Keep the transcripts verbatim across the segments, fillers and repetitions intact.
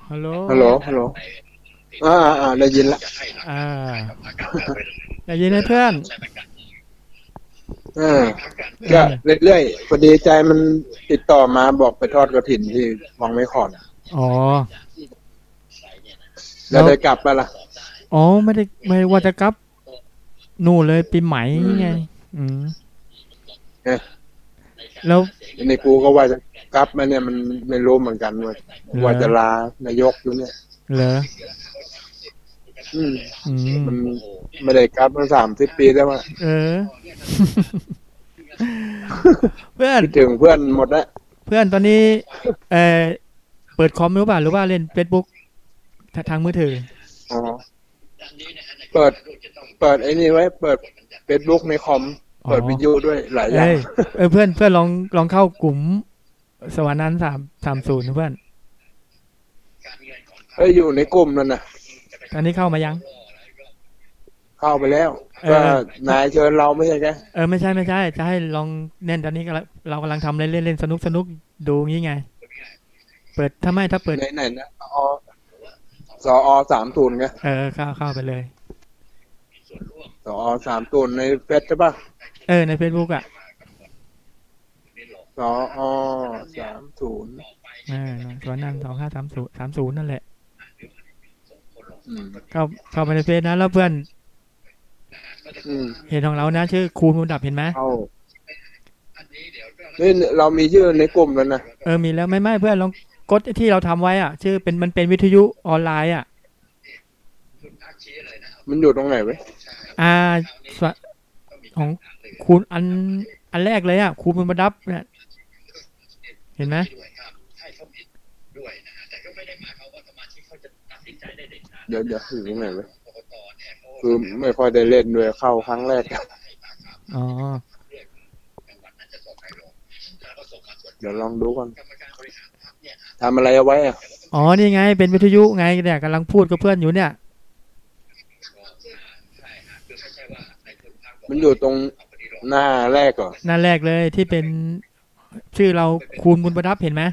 ฮัลโหลฮัลโหลฮัลโหลอ่าอ่าได้ยินละอ่าได้ยินไหมเพื่อนอ่าเอก็อเรื่อยๆพอดีใจมันติดต่อมาบอกไปทอดกฐินที่วังไม้ขอนอ๋อแล้วแล้วได้กลับไปล่ะอ๋อไม่ได้ไม่ว่าจะกลับนู่นเลยปีใหม่อืไงมอืมเนี่ยแล้วในกูก็ว่าจะกลับมาเนี่ยมันไม่รู้เหมือนกันว่าเหรอว่าจะลานายกอยู่เนี่ยเหรออืมอืมมันไม่ได้กลับมาสามสิบปีแล้วว่าเออเพื่อนคิดถึงเพื่อนหมดแล้วเพื่อนตอนนี้เออเปิดคอมหรือเปล่าหรือว่าเล่น Facebook ทางมือถืออ๋อเปิดเปิดไอ้นี่ไว้เปิดเฟซบุ๊กในคอมอ๋อเปิดวิดีโอด้วยหลายอย่างเอ้ยเออเพื่อนเพื่อนลองลองเข้ากลุ่มสวรรค์นั้นสามสามศูนย์เพื่อนเอ้ยอยู่ในกลุ่มนั่นน่ะตอนนี้เข้ามายังเข้าไปแล้วเอก็อนายเชิญเราไม่ใช่แกเออไม่ใช่ไม่ใช่จะให้ลองเล่นตอนนี้ก็เรากำลังทำเล่นเล่นเล่นสนุกสนุกดูงี้ไงเปิดถ้าไม่ถ้าเปิดไหนไหนนะอสอสามศูนย์ไงเออเข้าเข้าไปเลยสอสามศูนย์ในเฟซใช่ป่ะเออใน Facebook อ่ะสอสามศูนย์เออตอนนั้นสองห้าสามศูนย์สามศูนย์นั่นแหละอืมเข้าเข้าไปในเฟซนะแล้วเพื่อนอืมเห็นของเรานะชื่อคูณมูลดับเห็นไหมเข้านี่เรามีชื่อในกลุ่มแล้วนะเออมีแล้วไม่ไม่เพื่อนลองกดที่เราทำไว้อ่ะชื่อเป็นมันเป็นวิทยุออนไลน์อ่ะมันอยู่ตรงไหนไว้อ่าของคูณอันอันแรกเลยอ่ะคูณมูลดับเนี่ยเห็นไหมเดี๋ยวเดี๋ยวอยู่ตรงไหนไว้คือไม่ค่อยได้เล่นด้วยเข้าครั้งแรกอ๋อเดี๋ยวลองดูก่อนทำอะไรเอาไว้อะอ๋อนี่ไงเป็นวิทยุไงเนี่ยกำลังพูดกับเพื่อนอยู่เนี่ยมันอยู่ตรงหน้าแรกก่อนนั่นแรกเลยที่เป็นชื่อเราคูณบุญประดับเห็นไหม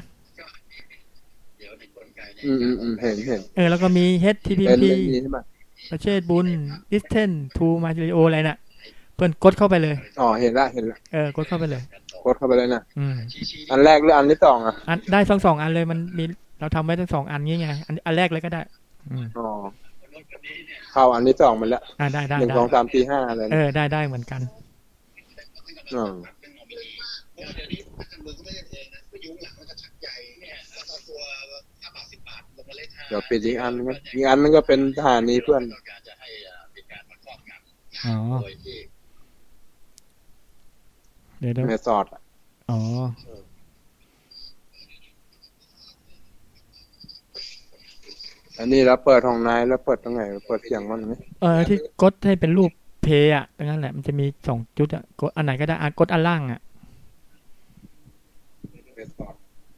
อืมอืมอืมเห็นเห็นเออแล้วก็มีเป็นเอช ที ที พีเล่นนี้ใช่ไหมประเชษบุญ listen to my radio อะไรน่ะเพื่อนกดเข้าไปเลยอ๋อเห็นละเห็นละเออกดเข้าไปเลยกดเข้าไปเลยนะอืมอันแรกหรืออันที่สองอ่ะอันได้ทั้งสองอันเลยมันมีเราทำไว้ทั้งสองอันงี้ไงอันอันแรกเลยก็ได้อืมอ๋อเข้าอันที่สองมาแล้วอ่าได้ได้ได้หนึ่งสองสามสี่ห้าอะไรนะเออได้ได้เหมือนกันอ๋อเดี๋ยวปิดอีกอันนึงนะอีกอันนึงก็เป็นสถานีเพื่อนอ๋อเดี๋ยวเดี๋ยวแม่สอดอะอ๋ออันนี้เราเปิดห้องนายแล้วเปิดตรงไหนเปิดเสียงมันไหมเออที่กดให้เป็นรูปเพย์อ่ะตรงนั้นแหละมันจะมีสองจุดอ่ะกดอันไหนก็ได้อ่ะกดอันล่างอ่ะแม่สอด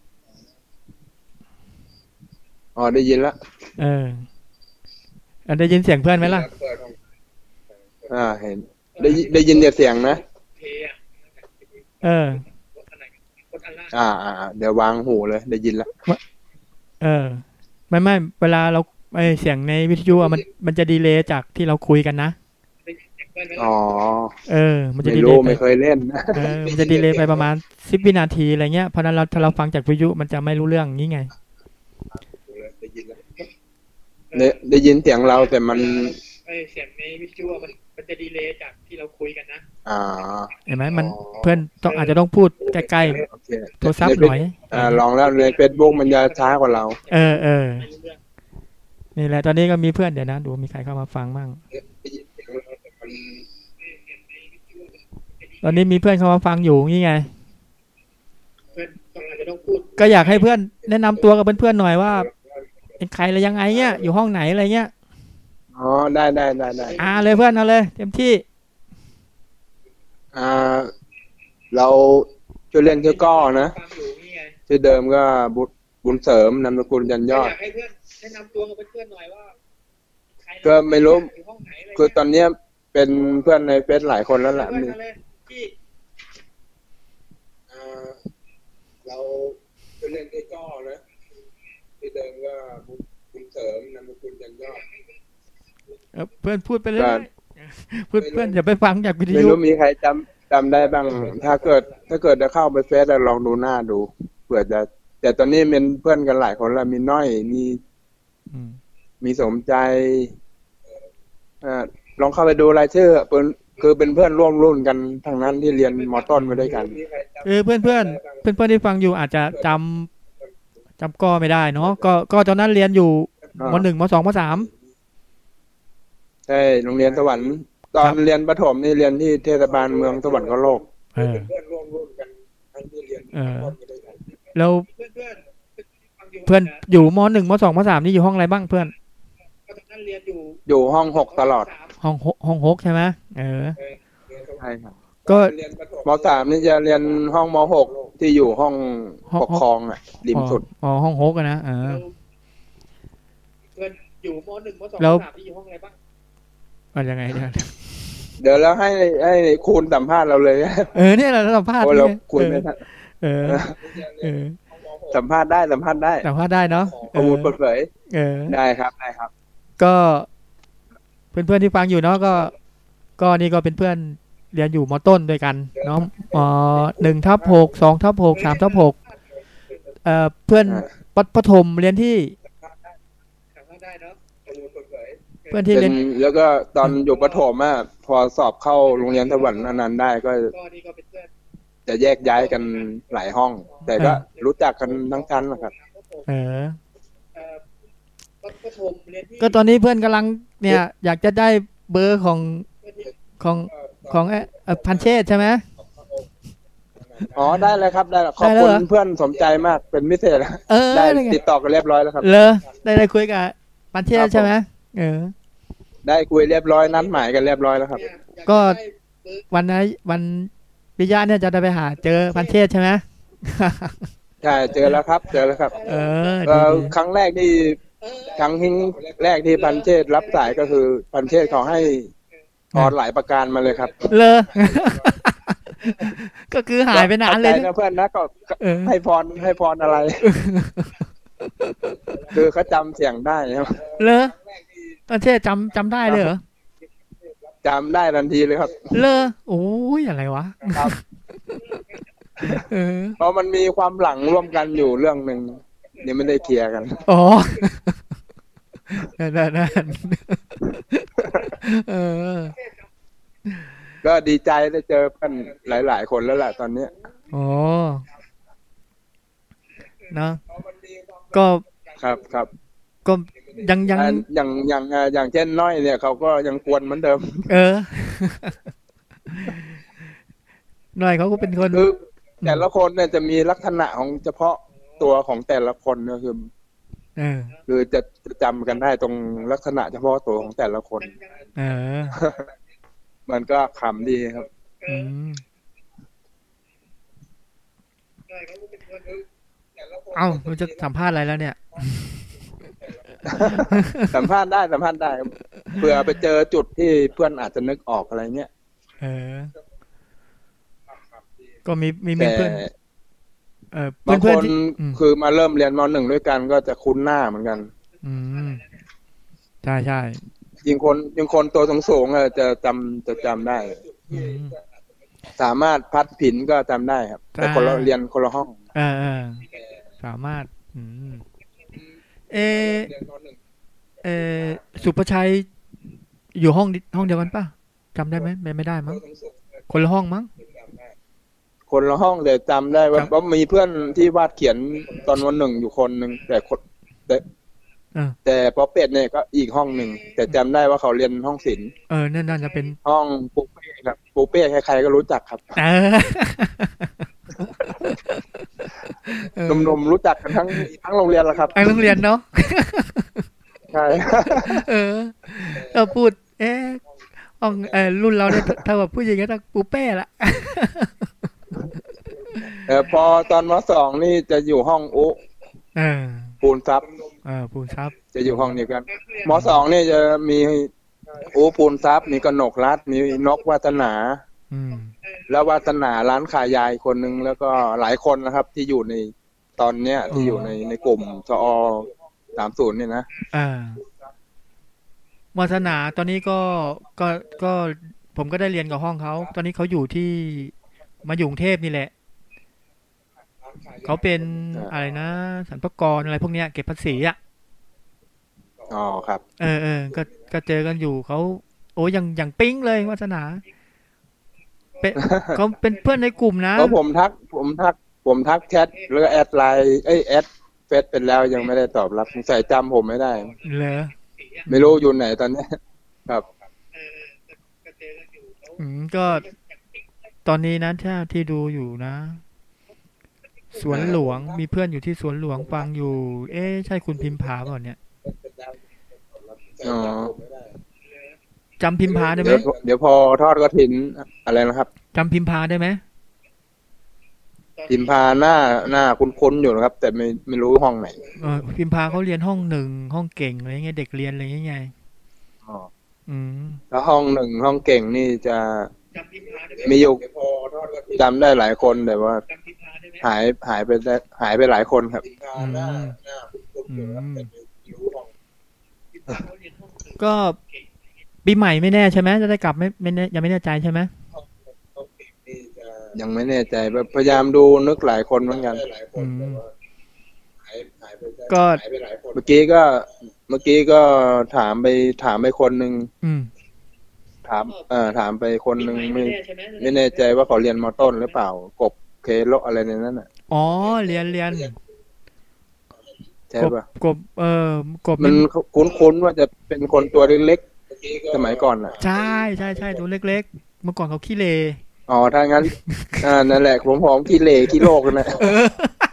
อ๋อได้ยินละเอออันได้ยินเสียงเพื่อนไหมล่ะอ่าเห็นได้ยิได้ยินแต่เสียงนะเอออ่าอ่าอ่าเดี๋ยววางหูเลยได้ยินละเออไม่ไม่เวลาเราไอเสียงในวิทยุอะมันมันจะดีเลย์จากที่เราคุยกันนะอ๋อเออมันจะไม่ดีเลย์ไปรู้ไม่เคยเล่นเออมันจะดีเลย์ไปประมาณสิบวินาทีอะไรเงี้ยเพราะนั้นเราถ้าเราฟังจากวิทยุมันจะไม่รู้เรื่องงี้ไงได้ได้ยินเสียงเราแต่มันไอเสียงในวิทยุมันมันจะดีเลย์จากที่เราคุยกันนะอ่าเห็นไหมมันเพื่อนต้องอาจจะต้องพูดใกล้โอเคๆโทรศัพท์หน่อยอ่าลองแล้วในเฟซบุ๊กมันจะช้ากว่าเราเออเออนี่แหละตอนนี้ก็มีเพื่อนเดี๋ยวนะดูมีใครเข้ามาฟังมั่งตอนนี้มีเพื่อนเข้ามาฟังอยู่งี้ไงก็อยากให้เพื่อนแนะนำตัวกับเพื่อนๆหน่อยว่าเป็นใครอะไรยังไงเงี้ยอยู่ห้องไหนอะไรเงี้ยอ๋อได้ได้ได้ได้อ่าเลยเพื่อนเอาเลยเต็มที่อ่าเราชื่อเล่นชื่อก้อนะชื่อเดิมก็บุญบุญเสริมนามสกุลยันยอดอยากให้เพื่อนแนะนำตัวกับเพื่อนๆหน่อยว่าก็ไม่รู้คือตอนเนี้ยเป็นเพื่อนในเฟซหลายคนแล้วแหละมีเราชื่อเล่นชื่อก้อนะชื่อเดิมก็บุญบุญเสริมนามสกุลจันยอดเออเพื่อนพูดไปเรื่อยๆพูดเพื่อนอย่าไปฟังจากวิทไม่ยุรู้มีใครจำจำได้บ้าง ถ้าเกิด ถ้าเกิดจะเข้าไปเฟซแล้วลองดูหน้าดูเผื่อจะ แต่ตอนนี้เป็นเพื่อนกันหลายคนแล้วมีน้อยมีอืมมีสมใจเอ่อลองเข้าไปดูรายชื่อเป็นคือเป็นเพื่อนร่วมรุ่นกันทั้งนั้นที่เรียนมอต้นมาด้วยกันเออเพื่อนเพื่อนเพื่อนเพื่อนที่ฟังอยู่อาจจะจำจำก็ไม่ได้เนาะก็ก็ตอนนั้นเรียนอยู่อ่ามมหนึ่งมสองมสามใช่โรงเรียนสวรรค์ตอนเรียนประถมนี่เรียนที่เทศบาลเมืองสวรรค์โลกเออเพื่อนร่วมรุ่นกันทั้งที่เรียนเออ แล้วเพื่อนอยู่มหนึ่งมสองมสามนี่อยู่ห้องอะไรบ้างเพื่อนอยู่ห้องหกตลอดห้องหกห้องหกใช่ไหมเออใช่ครับก็มสามนี่จะเรียนห้องมหกที่อยู่ห้องห้องปกครองอ่ะริมสุดอ๋อห้องหกอะนะเออเพื่อนอยู่มหนึ่งมสองแล้วมสามที่อยู่ห้องอะไรบ้างมันยังไงเนี่ยเดี๋ยวแล้วให้ให้คุณสัมภาษณ์เราเลยเออเนี่ยเราสัมภาษณ์โอ้เรานี่ยคุยไม่ทันเออเออสัมภาษณ์ได้สัมภาษณ์ได้สัมภาษณ์ได้เนาะข้อมูลเปิดเผยเออได้ครับได้ครับก็เพื่อนๆที่ฟังอยู่เนาะก็ ก็นี่ก็เป็นเพื่อนเรียนอยู่มต้นด้วยกันเนาะมหนึ่งทับหกสองทับหกสามทับหกเอ่อเพื่อนปปฐมเรียนที่ถามว่าได้เนาะเพื่อนที่เป็เรียนนแล้วก็ตอนอยู่ประถมอ่ะพอสอบเข้าโรงเรียนสวรรค์อนันต์ได้ก็ก็นี่ก็เป็นเพื่อนจะแยกย้ายกันหลายห้อง แต่ก็รู้จักกันทั้งชั้นนะครับเออเอ่อประถมเรียนที่ก็ตอนนี้เพื่อนกำลังเนี่ย อยากจะได้เบอร์ของของของเอ่อเอ่อพันเชษฐ์ใช่ไหมอ๋อได้เลยครับได้ขอบได้แล้วคุณเหรอเพื่อนสมใจมากเป็นพิเศษเออได้ได้ไงติดต่อกันเรียบร้อยแล้วครับเลอได้ได้คุยกับพันเชษฐ์ใช่ไหมเออได้คุยเรียบร้อยนัดหมายกันเรียบร้อยแล้วครับเนี่ยอยาก็ได้เบอร์วันนั้นวันปิยะเนี่ยจะได้ไปหาเจอพันเชษฐ์ใช่ไหมใช่เจอแล้วครับ เจอแล้วครับเออเอ่ดีอดีครั้งแรกที่เออครั้งที่แรกที่พันเชษฐ์รับสายก็คือพันเชษฐ์เขาให้พรหลายประการมาเลยครับเลอ ก็คือหายไปนานเลยขอบใจนะเพื่อนนะก็เออให้พรให้พรอะไร คือเขาจำเสียงได้ครับเลอพันเชษฐ์จำจำได้เลยเหรอจำได้ทันทีเลยครับเลอโอ้ยอะไรวะครับเออเพราะมันมีความหลังร่วมกันอยู่เรื่องหนึ่งยังไม่ได้เคลียร์กันอ๋อนั่นนั่นนั่นเออก็ดีใจได้เจอเพื่อนหลาย ๆ คนแล้วแหละตอนเนี้ยอ๋อเนอะก็ครับครับก็ยังยังอ่าอย่างอย่างอ่าอย่างเช่นน้อยเนี่ยเขาก็ยังกวนเหมือนเดิมเออ หน่อยเขาก็เป็นคนคือแต่ละคนเนี่ยจะมีลักษณะของเฉพาะตัวของแต่ละคนก็คือเออคือจะจะจำกันได้ตรงลักษณะเฉพาะตัวของแต่ละคนเออมันก็ขำดีครับอืมได้เขาก็เป็นคนเอ้ามันจะสัมภาษณ์อะไรแล้วเนี่ยสัมภาษณ์ได้สัมภาษณ์ได้เผื่อไปเจอจุดที่เพื่อนอาจจะนึกออกอะไรเงี้ยเออ ก็มีมีมีแต่เพื่อนเออบางเพื่อนคเพื่อนนที่อืมคือมาเริ่มเรียนมหนึ่งด้วยกันก็จะคุ้นหน้าเหมือนกันอืมใช่ใช่ยิงคนยิงคนตัวสูงๆอะจะจำจะจำได้อืมสามารถพัดผินก็จำได้ครับ แต่คนละอ่าเรียนคนละห้องเออเออสามารถ อืม เออเออสุภชัยอยู่ห้องดิห้องเดียวกันป่ะจำได้ไหมไม่ไม่ได้มั้งคนละห้องมั้งคนละห้องแต่จำได้ว่าครับว่ามีเพื่อนที่วาดเขียนตอนวันหนึ่งอยู่คนหนึ่งแต่คนแต่เออแต่พอเป็ดเนี่ยก็อีกห้องหนึ่งแต่จำได้ว่าเขาเรียนห้องศิลป์เออนั่นน่าจะเป็นห้องปูเป้ครับปูเป้ใครๆก็รู้จักครับเออเออหนุ่มๆรู้จักกันทั้งทั้งโรงเรียนแล้วครับไอ้โรงเรียนเนาะใช่เออเราพูด เอ๊ะห้องเออรุ่นเราเนี่ยถ้าแบบผู้หญิงก็ต้องปูเป้ละเออพอตอนมสองนี่จะอยู่ห้องอุเออปูนซับเออปูนซับจะอยู่ห้องเดียวกันมสองนี่จะมีอุปูนซับมีกนกรัฐมีนกวัฒนาอืมแล้ววัฒนาร้านขายยายคนหนึ่งแล้วก็หลายคนนะครับ ที่อยู่ในตอนเนี้ยที่อยู่ในในกลุ่มสอสามศูนย์นี่นะอ่า วาสนาตอนนี้ก็ก็ก็ผมก็ได้เรียนกับห้องเขาตอนนี้เขาอยู่ที่มาอยู่กรุงเทพนี่แหละเขาเป็นอ่าอะไรนะสรรพากรอะไรพวกเนี้ยเก็บภาษีอ่ะอ๋อครับเออเออก็ก็เจอกันอยู่เขาโอ้ยังยังปิ๊งเลยวาสนาเป็นเขาเป็นเพื่อนในกลุ่มนะก็ผมทัก ผมทัก ผมทักแชทแล้วก็แอดไลน์เอ้ยแอดเฟซเป็นแล้วยังไม่ได้ตอบรับสงสัยจำผมไม่ได้เหรอไม่รู้อยู่ไหนตอนนี้ ครับเออก็เจอกันอยู่เขาอืมก็ตอนนี้นะถ้าที่ดูอยู่นะ สวนหลวงมีเพื่อนอยู่ที่สวนหลวงฟังอยู่ เอ๊ะใช่คุณพิมพาเปล่าเนี่ยอ๋อจำพิมพาได้ไหมเดี๋ยวเดี๋ยวพอทอดกฐินอะไรนะครับจำพิมพาได้ไหมพิมพาหน้าหน้าคุ้นๆอยู่นะครับ แต่ไม่ไม่รู้ห้องไหนเออพิมพาเขาเรียนห้องหนึ่งห้องเก่งอะไรเงี้ยเด็กเรียนอะไรเงี้ยไงอ๋ออืมแล้วห้องหนึ่งห้องเก่งนี่จะจำพิมพาได้ไหมมีอยู่เดี๋ยวพอทอดกฐินจำได้หลายคนแต่ว่าจำพิมพาได้ไหมหายหายไปได้หายไปหลายคนครับอืมอืมพิมพาเขาเรียนห้องหนึ่งก็ปีใหม่ไม่แน่ใช่ไหมจะได้กลับไม่ไม่แน่ยังไม่แน่ใจใช่ไหมยังไม่แน่ใจพยายามดูนึกหลายคนเหมือนกันอืมก็เมื่อกี้ก็เมื่อกี้ก็ถามไปถามไปคนหนึ่งอืมถามเอ่อถามไปคนหนึ่งปีใหไม่ม่ไม่แน่ใช่ไหมไม่แน่ใจว่าเขาเรียนมต้นหรือเปล่า กบเคโลอะไรในนั้นน่ะอ๋อเรียนเรียนใช่กบป่ะกบเออกบมันคุ้นๆว่าจะเป็นคนตัวเล็กๆสมัยก่อนน่ะใช่ใช่ใช่ตัวเล็กๆ เมื่อก่อนเขาขี้เลอ๋อถ้างั้น อ่านั่นแหละผมหอมขี้เหร่ขี้โลกกันนะเออ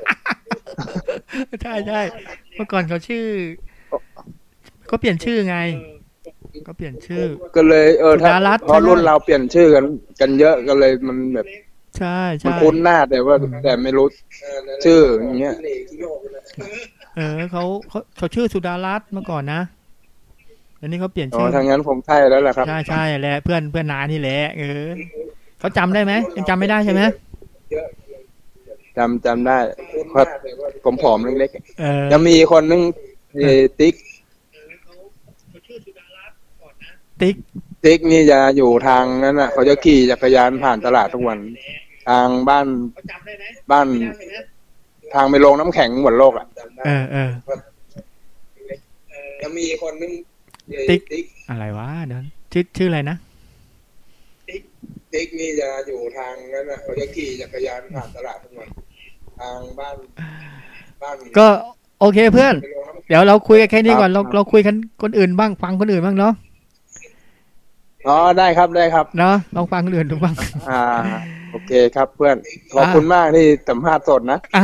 ใช่ใช่เมื่อก่อนเขาชื่อ ก็เปลี่ยนชื่อไง ก็เปลี่ยนชื่อก็เลยเออถ้าสุดารัตน์เพราะรุ่นเราเปลี่ยนชื่อกันกันเยอะก็เลยมันแบบใช่มันใช่คุ้นหน้าแต่ว่าแต่ไม่รู้ชื่ออย่างเงี้ยเออเขาเขาเขาชื่อสุดารัตน์เมื่อก่อนนะเดี๋ยวนี้เขาเปลี่ยนอ๋อชื่อทางนั้นผมใช่แล้วแหละครับใช่ใช่แหละเพื่อนเพื่อนนานี่แหละเออเขาจำได้ไหมยังจำไม่ได้ใช่ไหมจำจำได้เพราะผมผอมเล็กเออๆจะมีคนนึงไอ้ติ๊กเออเขาเขาชื่อสุดารัตน์ก่อนนะติ๊กติ๊กนี่จะอยู่ทางนั้นน่ะเขาจะขี่จักรยานผ่านตลาดทุกวัน ทางบ้านเขาจำได้ไหมบ้านจำได้ไหมทางไปโรงน้ำแข็งบนโลกอ่ะเออเออจะมีคนนึงติ๊ก อะไรวะเดี๋ยวชื่อชื่ออะไรนะติ๊กนี่จะอยู่ทางนั้นน่ะเขาจะขี่จักรยานผ่านตลาดทุกวัน ทางบ้านบ้านก็โอเคเพื่อนไปโรงน้ำแข็งเดี๋ยวเราคุยกันแค่นี้ก่อนครัเราบเราคุยกันคนอื่นบ้างฟังคนอื่นบ้างเนาะอ๋อได้ครับได้ครับเนาะลองฟังคนอื่นดูบ้างอ่า โอเคครับเพื่อน ขอบคุณมากที่สัมภาษณ์สดนะอ่า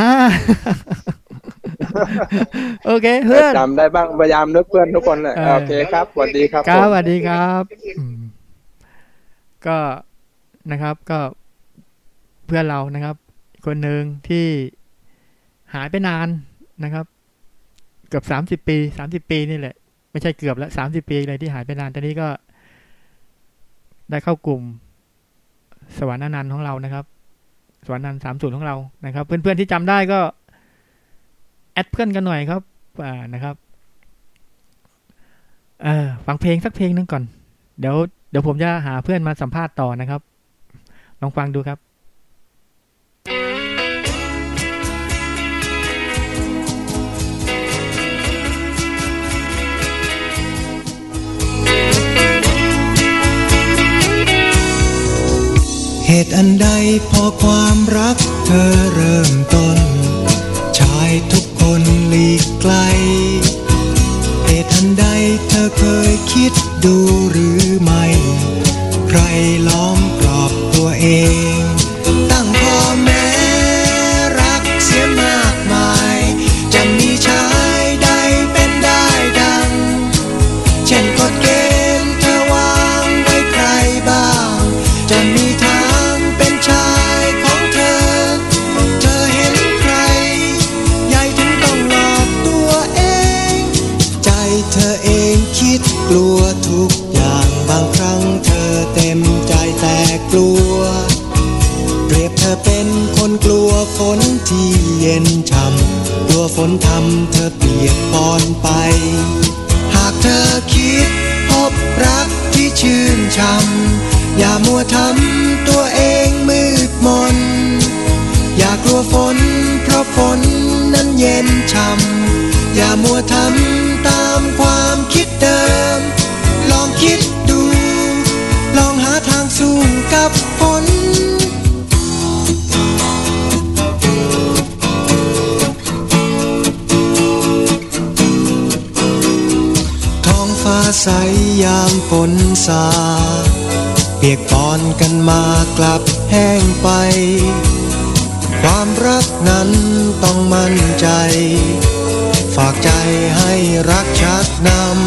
โอเคเพื่อนจำได้บ้างพยายามนึกเพื่อนทุกคนเลยเออโอเคครับสวัสดีครับครับผมสวัสดีครับอืมก็นะครับก็เพื่อนเรานะครับ คนหนึ่งที่หายไปนานนะครับ เกือบสามสิบปีสามสิบปีนี่แหละ ไม่ใช่เกือบแล้วสามสิบปีเลยที่หายไปนานตอนนี้ก็ได้เข้ากลุ่ม สวรรค์อนันต์ของเรานะครับ สวรรค์อนันต์สามศูนย์ของเรานะครับ เพื่อนๆที่จำได้ก็ แอดเพื่อนกันหน่อยครับ อ่านะครับเออฟังเพลงสักเพลงนึงก่อน เดี๋ยวเดี๋ยวผมจะหาเพื่อนมาสัมภาษณ์ต่อนะครับ ลองฟังดูครับเหตุอันใดพอความรักเธอเริ่มต้น ชายทุกคนหลีกไกล เหตุอันใดเธอเคยคิดดูหรือไม่ ใครล้อมกรอบตัวเอง ตั้งพ่อแม่รักเสียมากมาย จะมีชายใดเป็นได้ดัง เช่นกฎเกณฑ์เธอวางไว้ใครบ้าง จะมีทางเป็นชายของเธอ เธอเห็นใครใหญ่ถึงต้องหลอกตัวเอง ใจเธอเองคิดกลัวทุกอย่างอนไปหากเธอคิดพบรักที่ชื่นช่ำอย่ามัวทำตัวเองมืดมนอย่ากลัวฝนเพราะฝนนั้นเย็นช่ำอย่ามัวทำตามความคิดเดิมลองคิดดูลองหาทางสู้กับฝนท้องฟ้าใสยามฝนสาดเปียกปอนกันมากลับแห้งไปความรักนั้นต้องมั่นใจฝากใจให้รักชักนำ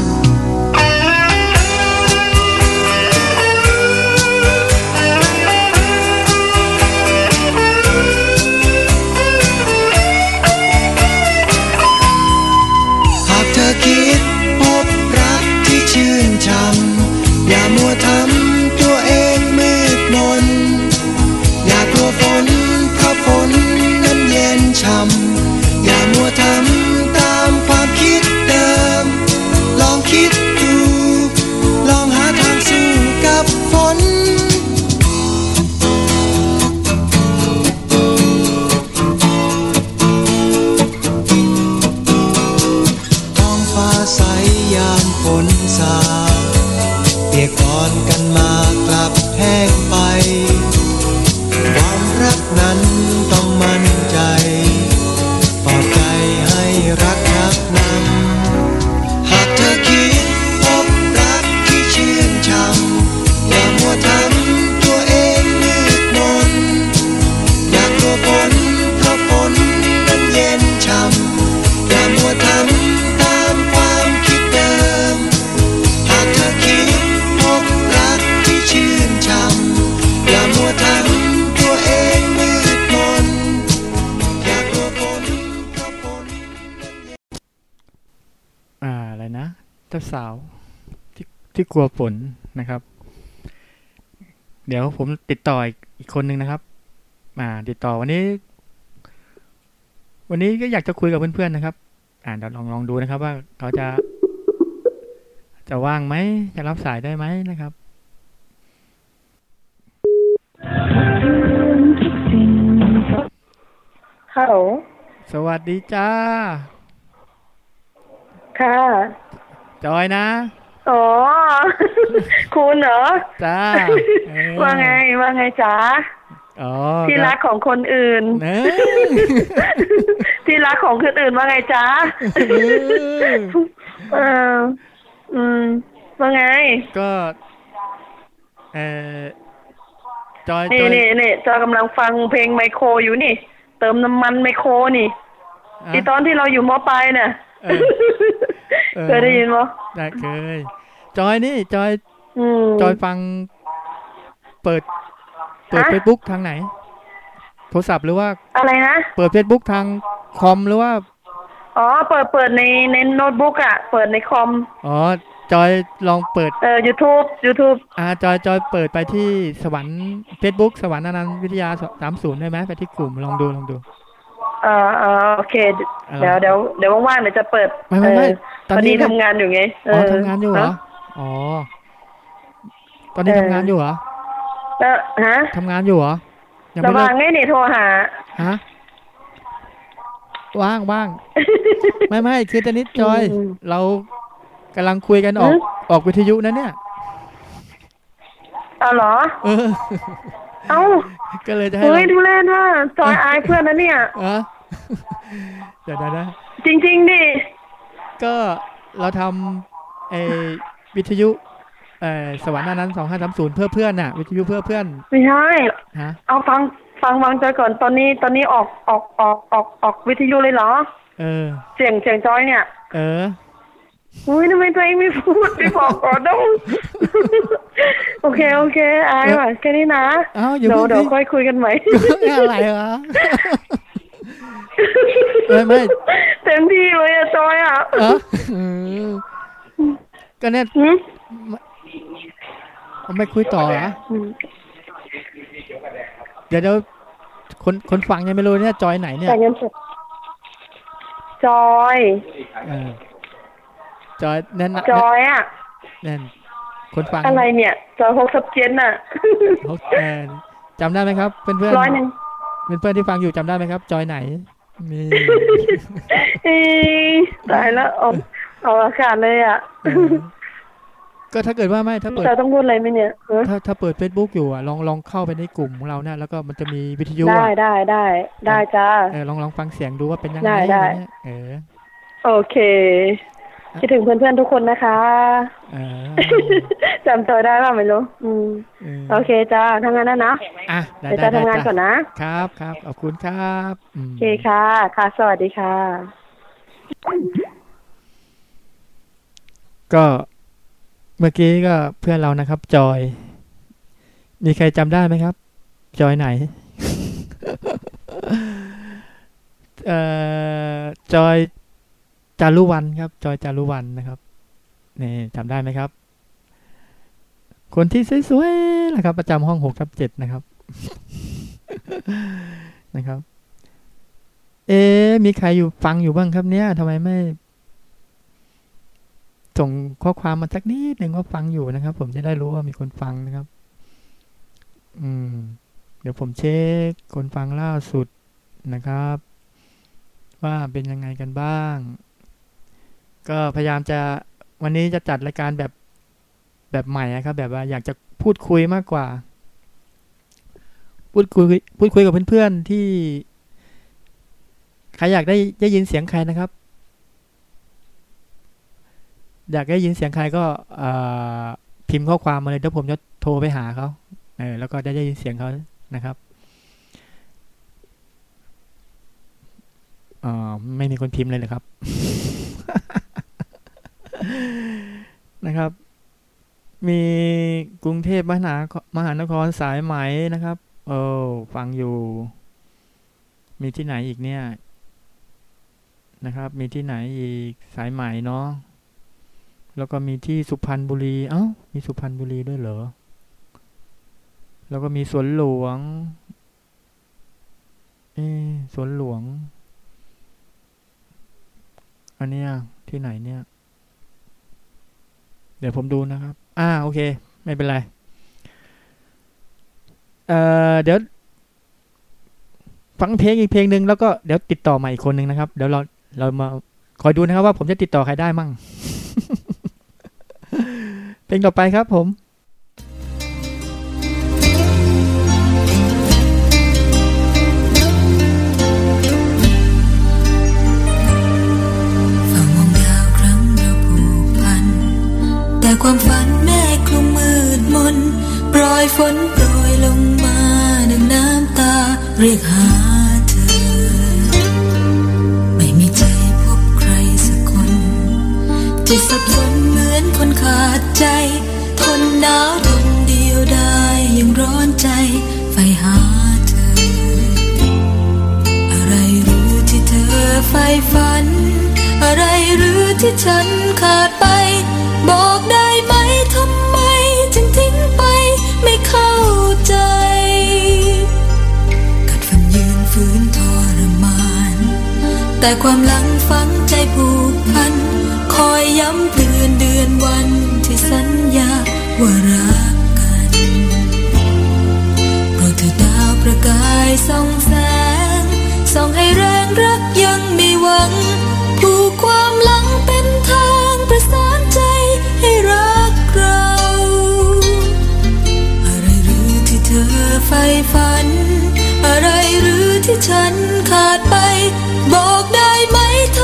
หากเธอคิดพบรักที่ชื่นช่ำอย่ามัวทำตัวเองมืดมนอย่ากลัวฝนเพราะฝนนั้นเย็นช่ำอย่ามัวทำตามความคิดเดิมลองคิดดูลองหาทางสู้กับฝนท้องฟ้าใสยามฝนสาดเปียกปอนกันมากลับแห้งไปความรักนั้นต้องมั่นใจปลอบใจให้รักชักนำหากเธอคิดพบรักที่ชื่นช่ำอย่ามัวทำตัวเองมืดมนอย่ากลัวฝนเพราะฝนนั้นเย็นช่ำอย่ามัวทำตามความคิดเดิมหากเธอคิดพบรักที่ชื่นช่ำอย่ามัวทำตัวเองมืดมนอย่ากลัวฝนเพราะฝนอ่าอะไรนะเจ้าสาวที่ที่กลัวฝนนะครับ เดี๋ยวผมติดต่ออีกคนนึงนะครับอ่าติดต่อวันนี้ วันนี้ก็อยากจะคุยกับเพื่อนๆนะครับ อ่าเดี๋ยวลองลองดูนะครับว่าเขาจะ จะว่างไหมจะรับสายได้ไหมนะครับฮัลโหลสวัสดีจ้าค่ะจอยนะอ๋อ คุณเหรอจ้าเออว่าไง ว่าไงจ๊ะอ๋อที่รักของคนอื่นเนอะที่รักของคนอื่นว่าไงจ๊ะ เออ อืม ว่าไงก็เออจอยนี่จอยนี่นี่จอยกำลังฟังเพลงไมโครอยู่นี่ เติมน้ำมันไมโครนี่อ่ะที่ตอนที่เราอยู่ม.ปลายเนี่ยเออเออเคยได้ยินมั้ยได้เคย จอยนี่จอยอืมจอยฟัง เปิด เปิดฮะเฟซบุ๊กทางไหน โทรศัพท์หรือว่าอะไรนะเปิดเฟซบุ๊กทางคอมหรือว่าอ๋อ เปิด เปิดในในโน้ตบุ๊กอ่ะ เปิดในคอมอ๋อ จอยลองเปิดเออ YouTube YouTube อ่า จอยจอยเปิดไปที่สวรรค์เฟซบุ๊กสวรรค์อนันต์วิทยาสามสิบได้ไหมไปที่กลุ่มลองดูลองดูเออเออโอเคเออเดี๋ยวเดี๋ยวเดี๋ยวว่างๆเดี๋ยวจะเปิดไม่ไม่ไม่เออตอนพอนี้ดีเนี่ยทำงานอยู่ไงเอ๋อทำงานอยู่เหรอฮะอ๋อ ตอนนี้เออทำงานอยู่เหรอแล้วฮะทำงานอยู่เหรอ ยังระไม่วัเลิงกไงนี่โทรหาฮะ ว่างว่าง ไม่ไม่คือตอนนี้จอยอืมเรากำลังคุยกันออกอืมออกวิทยุนะเนี่ยเอาเหรอเออเอ้าก็เลยจะให้เฮ้ยเราดูเล่นว่าจอยอายเพื่อนนะเนี่ยเออ เดี๋ยวนะนะจริงๆดิก็เราทำเออวิทยุเออสวรรค์อนันต์สองห้าสามศูนย์เพื่อเพื่อนน่ะ วิทยุเพื่อเพื่อนไม่ใช่ฮะเอาฟังฟังฟังจอยก่อนตอนนี้ตอนนี้ออกออกออกออกออกวิทยุเลยเหรอเออเสียงเสียงจอยเนี่ยเอออุ้ยทำไมตัวเองไม่พูดไม่บอกก่อนต้อง โอเคโอเคอายว่ะแค่นี้นะเอ้าอย่าเดี๋ยวพูดเดี๋ยวสิค่อยคุยกันใหม่อะไรวะ ไม่ไม่เต็มที่เลยอะจอยอะเออเออก็เนี่ยหืมไม่คุยต่อเหรออืมเดี๋ยวเดี๋ยวคนคนฟังยังไม่รู้เนี่ยจอยไหนเนี่ยจ่ายเงินสดจอยเออจอยแน่นจอยอ่ะแน่นคนฟังอะไรเนี่ยจอยหกสิบเจ็ดน่ะเขาเอ่อจำได้ไหมครับเพื่อนเพื่อนร้อยหนึ่งเพื่อนๆที่ฟังอยู่จำได้ไหมครับ จอยไหนมีอีตายแล้วออกออกอากาศเลยอ่ะเออก็ถ้าเกิดว่าไม่ถ้าเปิดเราต้องพูดอะไรไหมเนี่ยเออถ้าถ้าเปิด Facebook อยู่อ่ะลองลองเข้าไปในกลุ่มของเราเนี่ยแล้วก็มันจะมีวิทยุได้อ่ะได้ได้ได้จ้าเออลองลองฟังเสียงดูว่าเป็นยังไงได้ได้อะไรเงี้ยเออโอเคคิดถึงเพื่อนๆทุกคนนะคะเออจำตัวได้ป่ะไม่รู้อืมเออโอเคจ้าทำงานนะนะอ่ะได้เดี๋ยวได้จะทำงานได้ก่อนนะครับครับขอบคุณครับอืมโอเคค่ะค่ะสวัสดีค่ะก็เมื่อกี้ก็เพื่อนเรานะครับ จอย มีใครจำได้ไหมครับ จอยไหน เอ่อจอยจารุวรรณครับ จอยจารุวรรณนะครับนี่จำได้ไหมครับ คนที่สวยๆนะครับ ประจำห้องหกทับเจ็ดนะครับ นะครับ เอ๊ะมีใครอยู่ฟังอยู่บ้างครับเนี่ยทำไมไม่ส่งข้อความมาสักนิดหนึ่งว่าฟังอยู่นะครับ ผมจะได้รู้ว่ามีคนฟังนะครับ อืม เดี๋ยวผมเช็คคนฟังล่าสุดนะครับ ว่าเป็นยังไงกันบ้าง ก็พยายามจะวันนี้จะจัดรายการแบบแบบใหม่นะครับ แบบว่าอยากจะพูดคุยมากกว่า พูดคุยพูดคุยกับเพื่อนๆที่ใครอยากได้ได้ยินเสียงใครนะครับ อยากได้ยินเสียงใครก็พิมพ์ข้อความมาเลยเดี๋ยวผมจะโทรไปหาเขาเออแล้วก็ได้ยินเสียงเขานะครับอ๋อไม่มีคนพิมพ์เลยเหรอครับ นะครับ มีกรุงเทพมหามหานครสายไหมนะครับโอ้ฟังอยู่มีที่ไหนอีกเนี่ยนะครับมีที่ไหนอีกสายไหมเนาะแล้วก็มีที่สุพรรณบุรีเอ้ามีสุพรรณบุรีด้วยเหรอแล้วก็มีสวนหลวงเออสวนหลวงอันเนี้ยที่ไหนเนี่ยเดี๋ยวผมดูนะครับอ่าโอเคไม่เป็นไรเอ่อเดี๋ยวฟังเพลงอีกเพลงหนึ่งแล้วก็เดี๋ยวติดต่อใหม่อีกคนหนึ่งนะครับเดี๋ยวเราเรามาคอยดูนะครับว่าผมจะติดต่อใครได้มั่ง เพลงต่อไปครับผมแต่ความฝันแม่คลุมมืดมนโปรยฝนโปรยลงมาดังน้ำตาเรียกหาเธอไม่มีใจพบใครสักคนจิตสับสนเหมือนคนขาดใจทนหนาวทนเดียวดายยังร้อนใจใฝ่หาเธออะไรหรือที่เธอใฝ่ฝันอะไรหรือที่ฉันขาดไปบอกได้ไหมทำไมจึงทิ้งไปไม่เข้าใจกัดฟันยืนฝืนทรมานแต่ความหลังฝังใจผูกพันคอยย้ำเตือนเดือนวันที่สัญญาว่ารักกันโปรดเถิดดาวประกายส่องแสงส่องให้แรงรักยังมีหวังผูกความหลังเป็นทางประสานใจให้รักเราอะไรหรือที่เธอใฝ่ฝันอะไรหรือที่ฉันขาดไปบอกได้ไหมท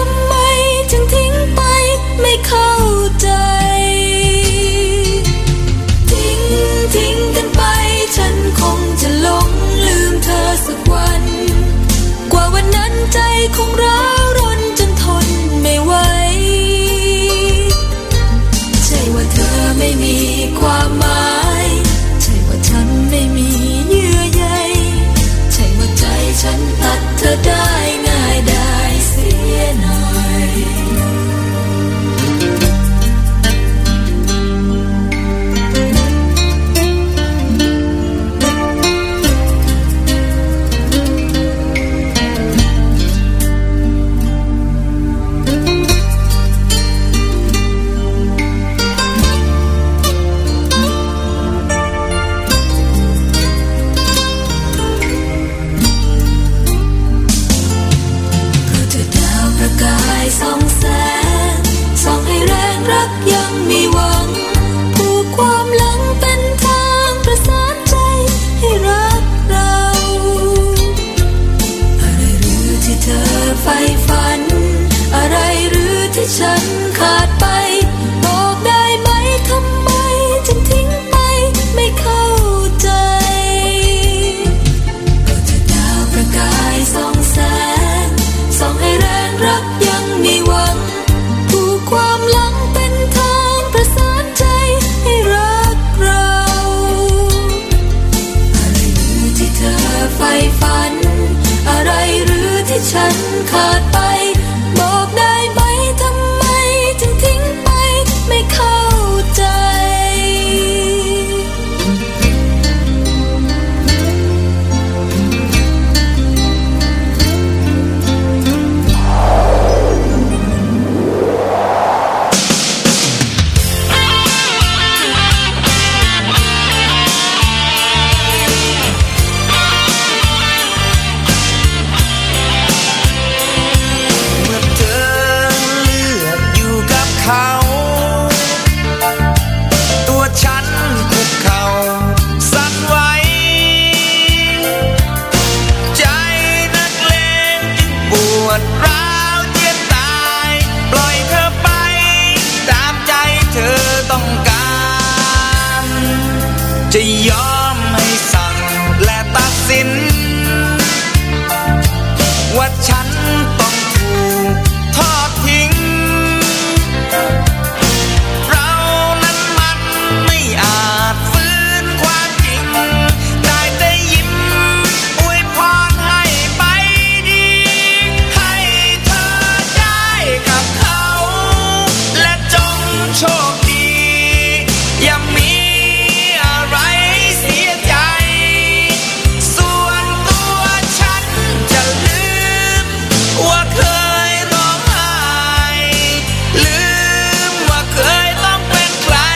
จะยอมให้สั่งและตัดสินว่าฉันต้องถูกทอดทิ้งเรานั้นมันไม่อาจฟื้นความจริงได้แต่ยิ้มอวยพรให้ไปดีให้เธอได้กับเขาและจงโชคดีอย่ามีอะไรเสียใจส่วนตัวฉันจะลืมว่าเคยร้องไห้ลืมว่าเคยต้องเป็นใคร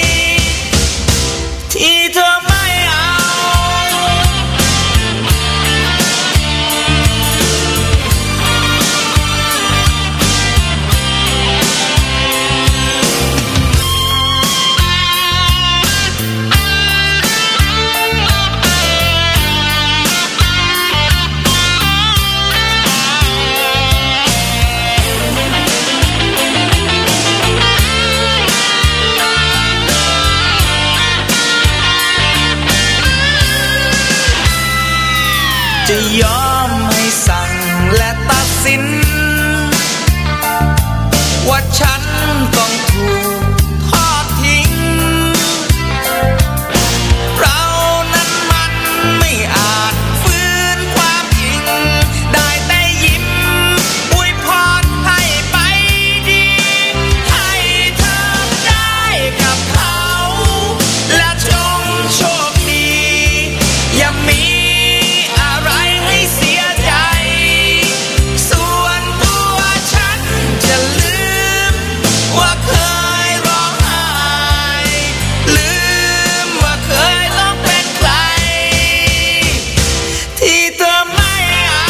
ที่เธอไม่เอาจะยอมให้สั่งและตัดสินว่าฉันต้องถูกทอดทิ้งเรานั้นมันไม่อาจฟื้นความจริงได้แต่ยิ้มอวยพรให้ไปดีให้เธอได้กับเขาและจงโชคดีอย่ามีอะไรให้เสียใจส่วนตัวฉันจะลืมว่าเคยร้องไห้ลืมว่าเคยต้องเป็นใครที่เธอไม่เอา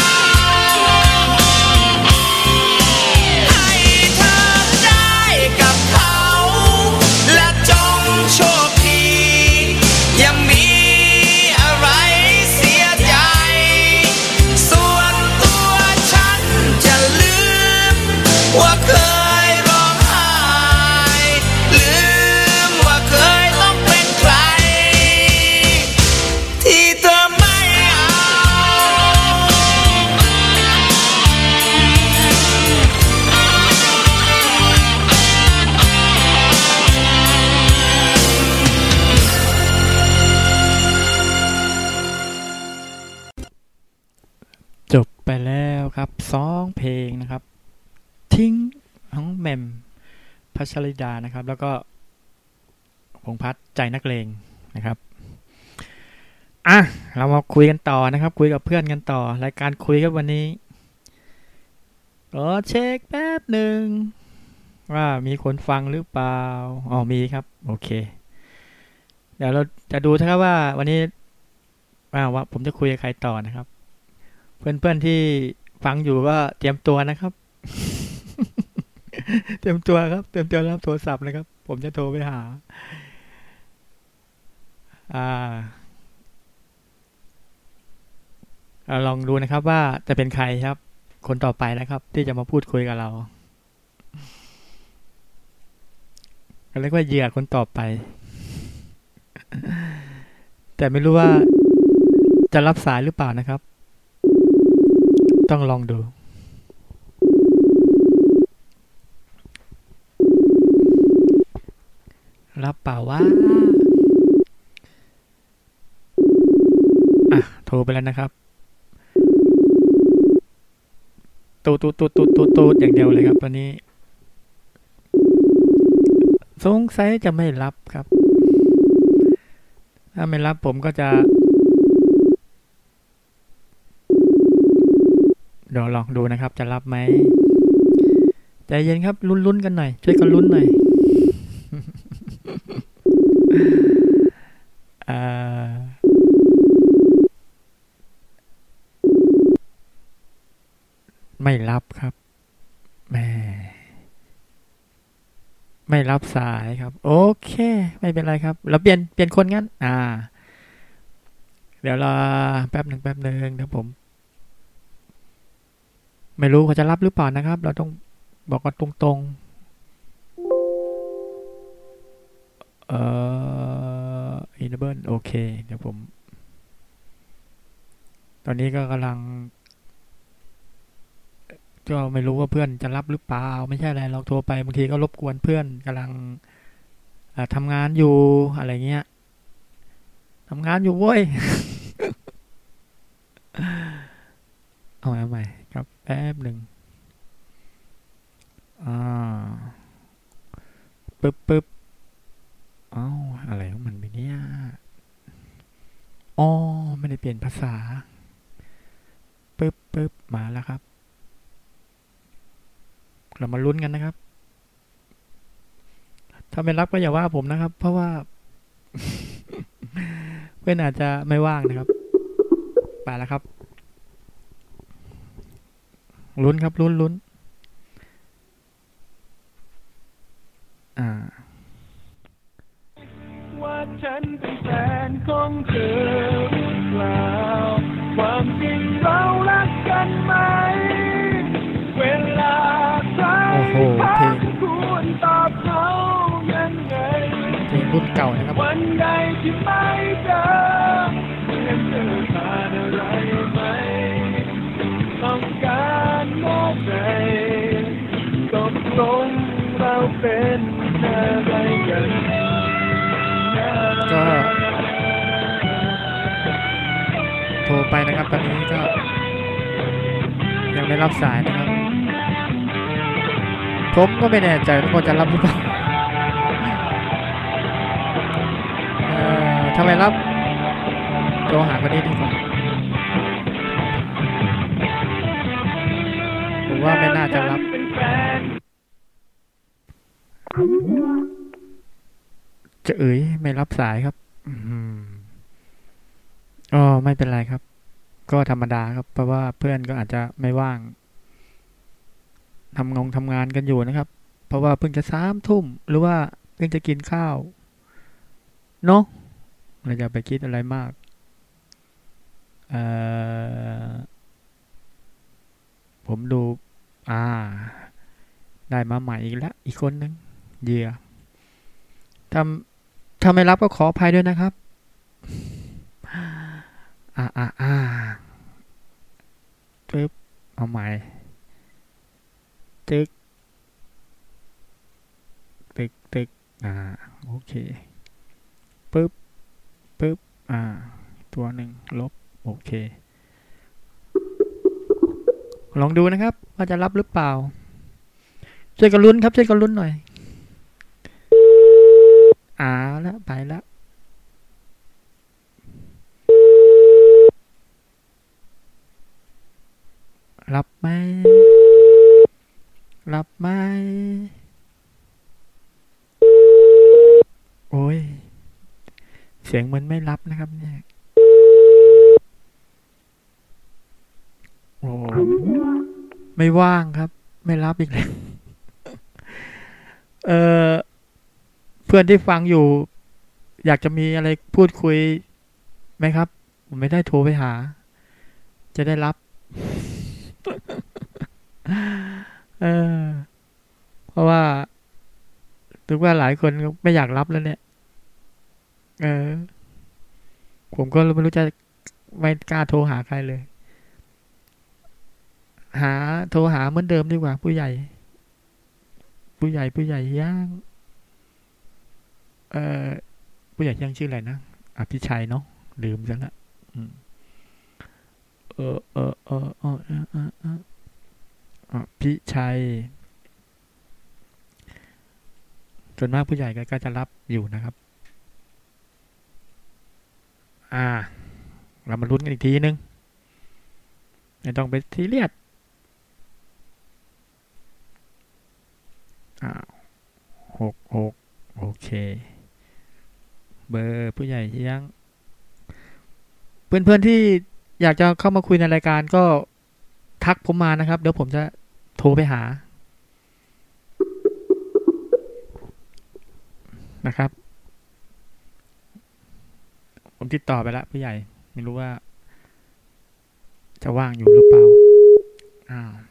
ให้เธอได้กับเขาและจงโชคดีอย่ามีอะไรเสียใจส่วนตัวฉันจะลืมว่าเคยร้องไห้ลืมว่าเคยต้องเป็นใครที่เธอไม่เอาจบไปแล้วครับสองเพลงนะครับ ทิ้งของแหม่มพัชริดานะครับ แล้วก็พงษ์พัฒน์ใจนักเลงนะครับอ่ะเรามาคุยกันต่อนะครับ คุยกับเพื่อนกันต่อรายการคุยครับวันนี้ก็เช็คแป๊บหนึ่งว่ามีคนฟังหรือเปล่าอ๋อมีครับโอเคเดี๋ยวเราจะดูนะครับว่าวันนี้ว่าว่าผมจะคุยกับใครต่อนะครับ เพื่อนๆที่ฟังอยู่ก็เตรียมตัวนะครับ เตรียมตัวครับเตรียมตัวรับโทรศัพท์นะครับ ผมจะโทรไปหาอ่าเราลองดูนะครับว่าจะเป็นใครครับ คนต่อไปนะครับ ที่จะมาพูดคุยกับเราเรียกว่าเหยื่อคนต่อไป แต่ไม่รู้ว่าจะรับสายหรือเปล่านะครับ ต้องลองดูรับเปล่าว่าอ่ะโทรไปแล้วนะครับตูดตูดตูดตูดตูดตูดอย่างเดียวเลยครับวันนี้สงสัยจะไม่รับครับถ้าไม่รับผมก็จะเดี๋ยวลองดูนะครับจะรับไหมใจเย็นครับลุ้นๆกันหน่อยช่วยกันลุ้นหน่อย อ่าไม่รับครับแหมไม่รับสายครับโอเคไม่เป็นไรครับเราเปลี่ยนเปลี่ยนคนงั้นอ่าเดี๋ยวรอแป๊บหนึ่งแป๊บหนึ่งเดี๋ยวผมไม่รู้เขาจะรับหรือเปล่านะครับเราต้องบอกกันตรงๆเอ่อ available โอเคเดี๋ยวผม ตอนนี้ก็กำลังก็ไม่รู้ว่าเพื่อนจะรับหรือเปล่าไม่ใช่อะไรเราโทรไปบางทีก็รบกวนเพื่อนกำลังทำงานอยู่อะไรเงี้ยทำงานอยู่เว้ย เอาใหม่ครับแป๊บหนึ่งอ่าปึ๊บปึ๊บเอ้าอะไรของมันไปเนี่ยอ๋อไม่ได้เปลี่ยนภาษาปึ๊บปึ๊บมาแล้วครับเรามาลุ้นกันนะครับถ้าไม่รับก็อย่าว่าผมนะครับเพราะว่า เพื่อนอาจจะไม่ว่างนะครับไปแล้วครับลุ้นครับลุ้นลุ้นอ่าว่าฉันเป็นแฟนของเธอหรือเปล่าความจริงเรารักกันไหมเวลาใครโอ้โหเพลงควรตอบเขายังไงเพลงรุ่นเก่านะครับวันใดที่ไม่เจอเพื่อนเธอขาดอะไรไหมต้องการบอกใจตกลงเราเป็นอะไรกันก็โทรไปนะครับตอนนี้ก็ยังไม่รับสายนะครับผมก็ไม่แน่ใจว่าจะรับหรือเปล่าเอ่อทำไมรับโทรหาคนนี้ดีกว่าผมว่าไม่น่าจะรับจะเอ๋ยไม่รับสายครับอืมอ๋อไม่เป็นไรครับก็ธรรมดาครับเพราะว่าเพื่อนก็อาจจะไม่ว่างทำงงทำงานกันอยู่นะครับเพราะว่าเพิ่งจะสามทุ่มหรือว่าเพิ่งจะกินข้าวเนาะเราจะไปคิดอะไรมากเอ่อผมดูอ่าได้มาใหม่อีกแล้วอีกคนนึงเหยื่อทำถ้าไม่รับก็ขออภัยด้วยนะครับอ่าอ่าอ่าปึ๊บเอาใหม่ตึกตึกตึกอ่าโอเคปึ๊บปึ๊บอ่าตัวหนึ่งลบโอเคลองดูนะครับว่าจะรับหรือเปล่าช่วยกันลุ้นครับช่วยกันลุ้นหน่อยอ่าแล้วไปแล้วรับไหมรับไหมโอ้ยเสียงเหมือนไม่รับนะครับเนี่ยโอ้ไม่ว่างครับไม่รับอีกแล้วเออเพื่อนที่ฟังอยู่อยากจะมีอะไรพูดคุยไหมครับผมไม่ได้โทรไปหาจะได้รับ เออเพราะว่าถือว่าหลายคนไม่อยากรับแล้วเนี่ยเออผมก็ไม่รู้จะไม่กล้าโทรหาใครเลยหาโทรหาเหมือนเดิมดีกว่าผู้ใหญ่ผู้ใหญ่ผู้ใหญ่ย่างเออผู้ใหญ่ย่างชื่ออะไรนะอภิชัยเนาะลืมซะละเออเออเออเออเออเออเอออภิชัยส่วนมากผู้ใหญ่ก็จะรับอยู่นะครับอ่าเรามาลุ้นกันอีกทีนึงไม่ต้องไปซีเรียสอ้าวหกหกโอเคเบอร์ผู้ใหญ่ยังเพื่อนๆที่อยากจะเข้ามาคุยในรายการก็ทักผมมานะครับเดี๋ยวผมจะโทรไปหานะครับผมติดต่อไปแล้วผู้ใหญ่ไม่รู้ว่าจะว่างอยู่หรือเปล่าอ้าว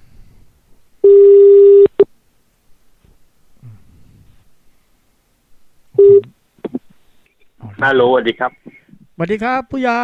ฮัลโหลสวัสดีครับสวัสดีครับผู้ใหญ่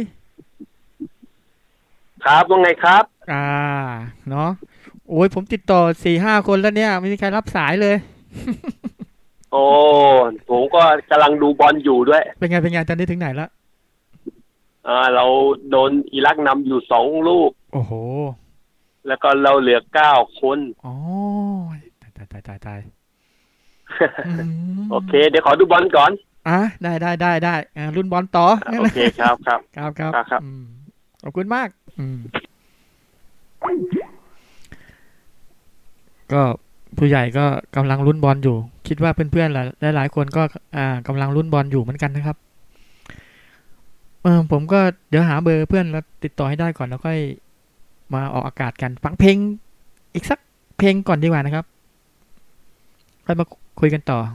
ครับว่าไงครับอ่าเนาะโอ้ยผมติดต่อ สี่ห้า คนแล้วเนี่ยไม่มีใครรับสายเลยโอ้ผมก็กำลังดูบอลอยู่ด้วยเป็นไงเป็นไงตอนนี้ถึงไหนละอ่าเราโดนอิรักนำอยู่สองลูกโอ้โหแล้วก็เราเหลือเก้าคนอ๋อตายตายตายตายตายโอเคเดี๋ยวขอดูบอลก่อนอ่ะได้ได้ได้ได้อ่ารุ่นบอลต่อโอเคครับครับครับครับครับขอบคุณมากอืมก็ผู้ใหญ่ก็กำลังลุ้นบอลอยู่คิดว่าเพื่อนๆหลายหลายคนก็อ่ากำลังลุ้นบอลอยู่เหมือนกันนะครับเออผมก็เดี๋ยวหาเบอร์เพื่อนแล้วติดต่อให้ได้ก่อนแล้วค่อยมาออกอากาศกันฟังเพลงอีกสักเพลงก่อนดีกว่านะครับค่อยมาคุยกันต่อ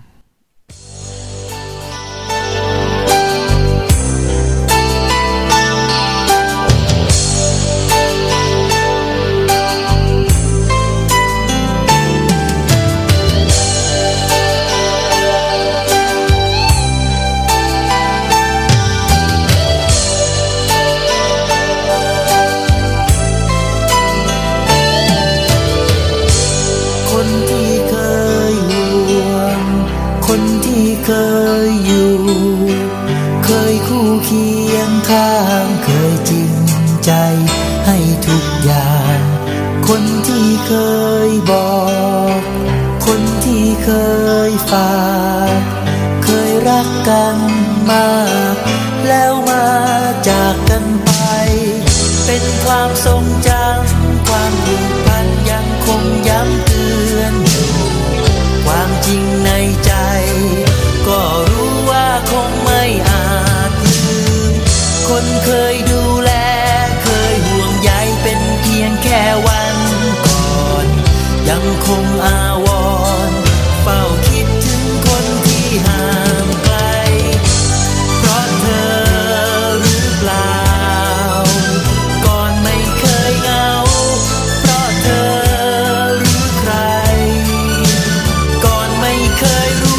เคยอยู่เคยคู่เคียงข้างเคยจริงใจให้ทุกอย่างคนที่เคยบอกคนที่เคยฝากเคยรักกันมากแล้วมาจากกันไปเป็นความทรงจำความผูกพันยังคงย้ำเตือนอยู่ความจริงในใจก็รู้ว่าคงไม่อาจลืมคนเคยดูแลเคยห่วงใยเป็นเพียงแค่วันก่อนยังคงอาวรณ์เฝ้าคิดถึงคนที่ห่างไกลเพราะเธอหรือเปล่าก่อนไม่เคยเหงาเพราะเธอหรือใครก่อนไม่เคยรู้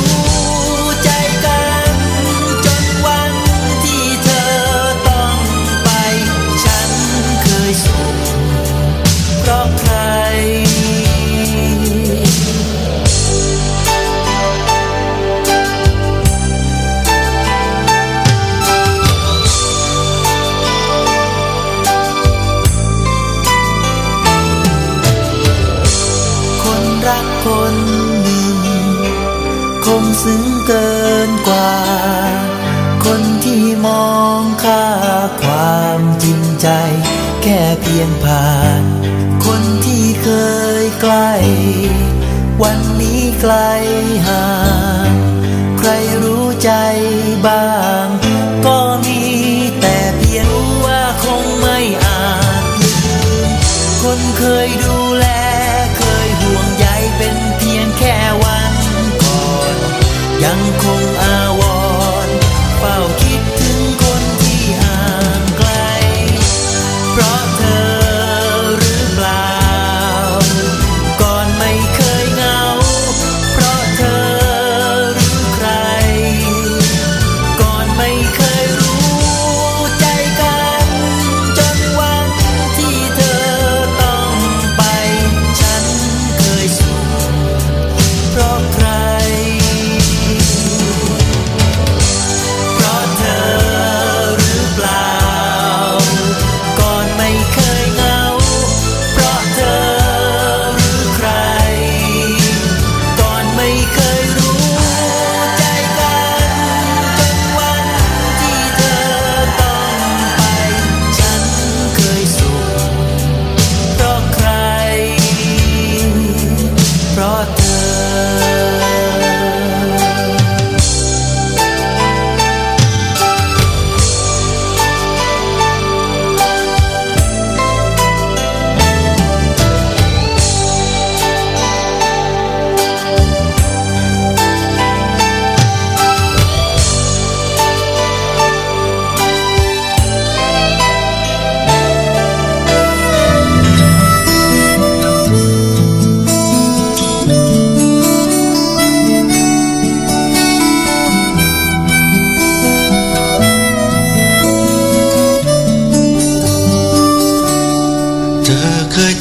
คนหนึ่งคงซึ้งเกินกว่าคนที่มองค่าความจริงใจแค่เพียงผ่านคนที่เคยใกล้วันนี้ไกลห่างใครรู้ใจบ้างก็มีแต่เพียงรู้ว่าคงไม่อาจลืมคนเคยดูแลเคยห่วงใยเป็นเพียงแค่วันก่อนยังคงอาวรณ์เฝ้าคิดถึงคนที่ห่างไกลเพราะเธอหรือเปล่าก่อนไม่เคยเหงาเพราะเธอหรือใครก่อนไม่เคยรู้ใจกันจนวันที่เธอต้องไปฉันเคยสุขเพราะใคร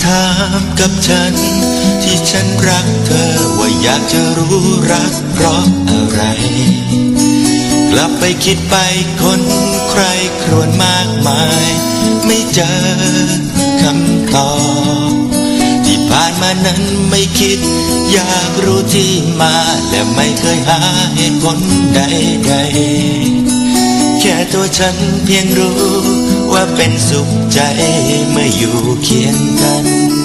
ามกับฉันที่ฉันรักเธอว่าอยากจะรู้รักเพราะอะไรกลับไปคิดไปคนใครครวญมากมายไม่เจอคำตอบที่ผ่านมานั้นไม่คิดอยากรู้ที่มาและไม่เคยหาเหตุผลใดๆแค่ตัวฉันเพียงรู้ว่าเป็นสุขใจเมื่ออยู่เคียงกัน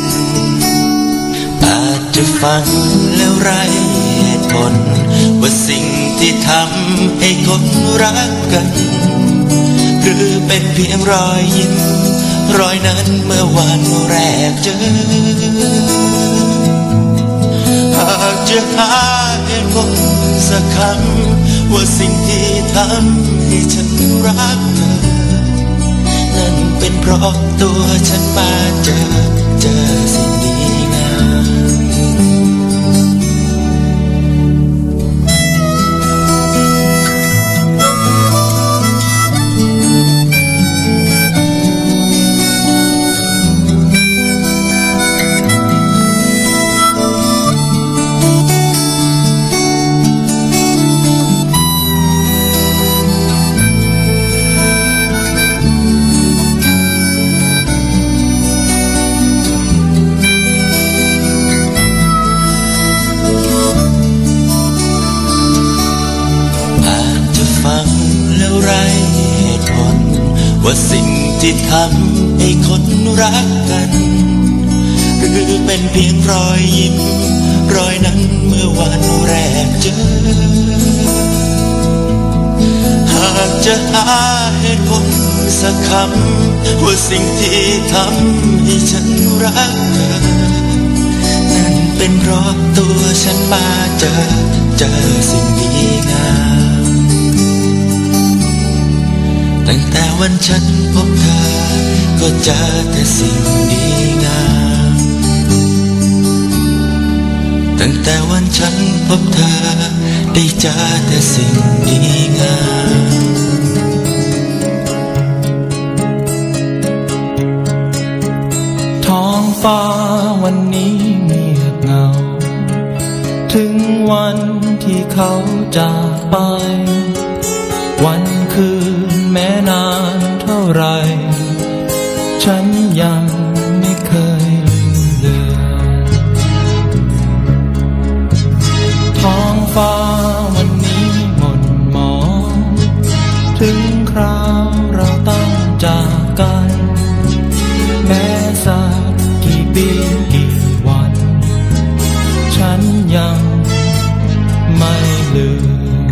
อาจจะฟังแล้วไร้เหตุผลว่าสิ่งที่ทำให้คนรักกันหรือเป็นเพียงรอยยิ้มรอยนั้นเมื่อวันแรกเจอหากจะหาเหตุผลสักคำว่าสิ่งที่ทำให้ฉันรักเธอนั่นเป็นเพราะตัวฉันมาเจอเจอสิ่งดีงามว่าสิ่งที่ทำให้คนรักกันหรือเป็นเพียงรอยยิ้มรอยนั้นเมื่อวันแรกเจอหากจะหาเหตุผลสักคำว่าสิ่งที่ทำให้ฉันรักเธอนั่นเป็นเพราะตัวฉันมาเจอเจอสิ่งดีงามตั้งแต่วันฉันพบเธอก็เจอแต่สิ่งดีงามตั้งแต่วันฉันพบเธอได้เจอแต่สิ่งดีงามท้องฟ้าวันนี้เงียบเหงาถึงวันที่เขาจากไปวันคืนแม้นานเท่าไรฉันยังไม่เคยลืมเลือนท้องฟ้าวันนี้หม่นหมองถึงคราวเราต้องจากกันแม้สักกี่ปีกี่วันฉันยังไม่ลืม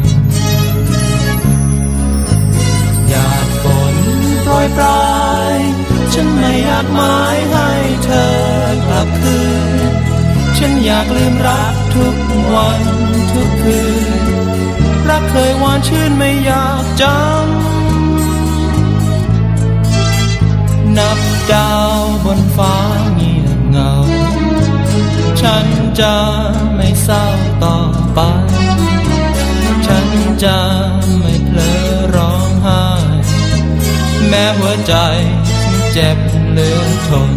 โปรยปลายฉันไม่อยากหมายให้เธอกลับคืนฉันอยากลืมรักทุกวันทุกคืนรักเคยหวานชื่นไม่อยากจำนับดาวบนฟ้าเงียบเหงาฉันจะไม่เศร้าต่อไปฉันจะไม่เพลอร้องไห้แม้หัวใจเจ็บเหลือทน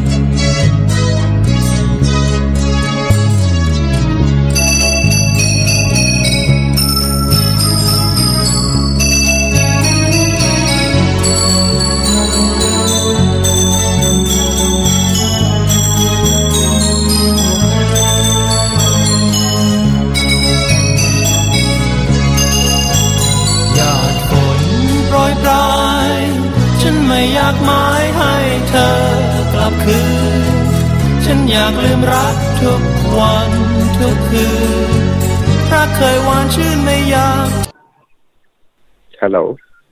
หยาดฝนโปรยปลายฉันไม่อยากหมายให้เธอกลับคืนฉันอยากลืมรักทุกวันทุกคืนรักเคยหวานชื่นไม่อยากฮัลโหล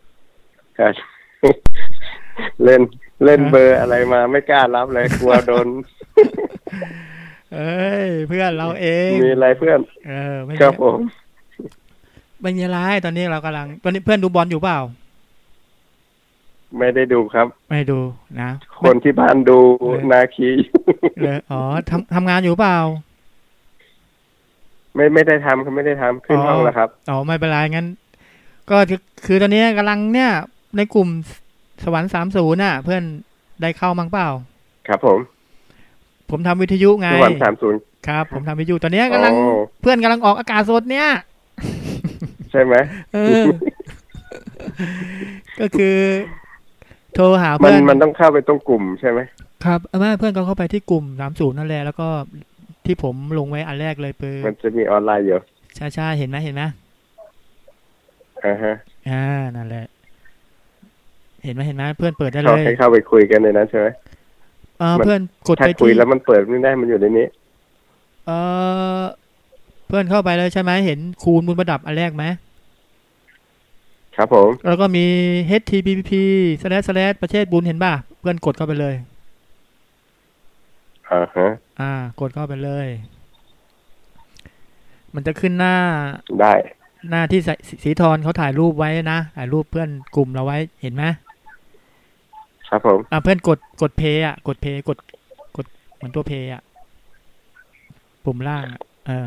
เล่นเล่นเบอร์อะไรมาไม่กล้ารับเลยกลัวโดนเอ้ยเพื่อนเราเองมีอะไรเพื่อนเออไม่ครับผมไม่มีอะไรตอนนี้เรากำลังตอนนี้เพื่อนดูบอลอยู่เปล่าไม่ได้ดูครับไม่ดูนะคนที่บ้านดูนาคีเลยอ๋อทำทำงานอยู่เปล่าไม่ไม่ได้ทำเขาไม่ได้ทำขึ้นห้องแล้วครับอ๋อไม่เป็นไรงั้นก็คือตอนนี้กำลังเนี่ยในกลุ่มสวรรค์สามสิบน่ะเพื่อนได้เข้ามั้งเปล่าครับผมผมทำวิทยุไงสวรรค์สามศูนย์ครับ ผมทำวิทยุตอนเนี้ยกำลังโอ้เพื่อนกำลังออกอากาศสดเนี้ยใช่ไหมเออ ก็คือ โทรหามัเพื่นอนมันต้องเข้าไปตรงกลุ่มใช่ไหมครับเอามาเพื่อนก็เข้าไปที่กลุ่มสามศูนย์นั่นแหละแล้วก็ที่ผมลงไว้อันแรกเลยเปิดมันจะมีออนไลน์อยู่ใช่ใช่เห็นไหมเห็นไหมอ่าฮะอ่านั่นแหละ เห็นไหมเห็นไหมเพื่อนเปิดได้เลเขายให้เข้าไปคุยกันในนั้นใช่ไหมเออมันเพื่อนกดถ้าไปคุยที่แล้วมันเปิดไม่ได้มันอยู่ในนี้เออเพื่อนเข้าไปเลยใช่ไหมเห็นคูณมูลประดับอันแรกไหมครับผมแล้วก็มี เอช ที ที พี พี สแลช สแลช ประเชษบุญเห็นป่ะเพื่อนกดเข้าไปเลยอ่าฮะอ่ากดเข้าไปเลย มันจะขึ้นหน้าได้หน้าที่สสีทรเขาถ่ายรูปไว้นะถ่ายรูปเพื่อนกลุ่มเราไว้เห็นไหมครับผมอ่าเพื่อนกดกดเพย์อ่ะกดเพย์กดกดเหมือนตัวเพย์อ่ะปุ่มล่างอ่ะเออ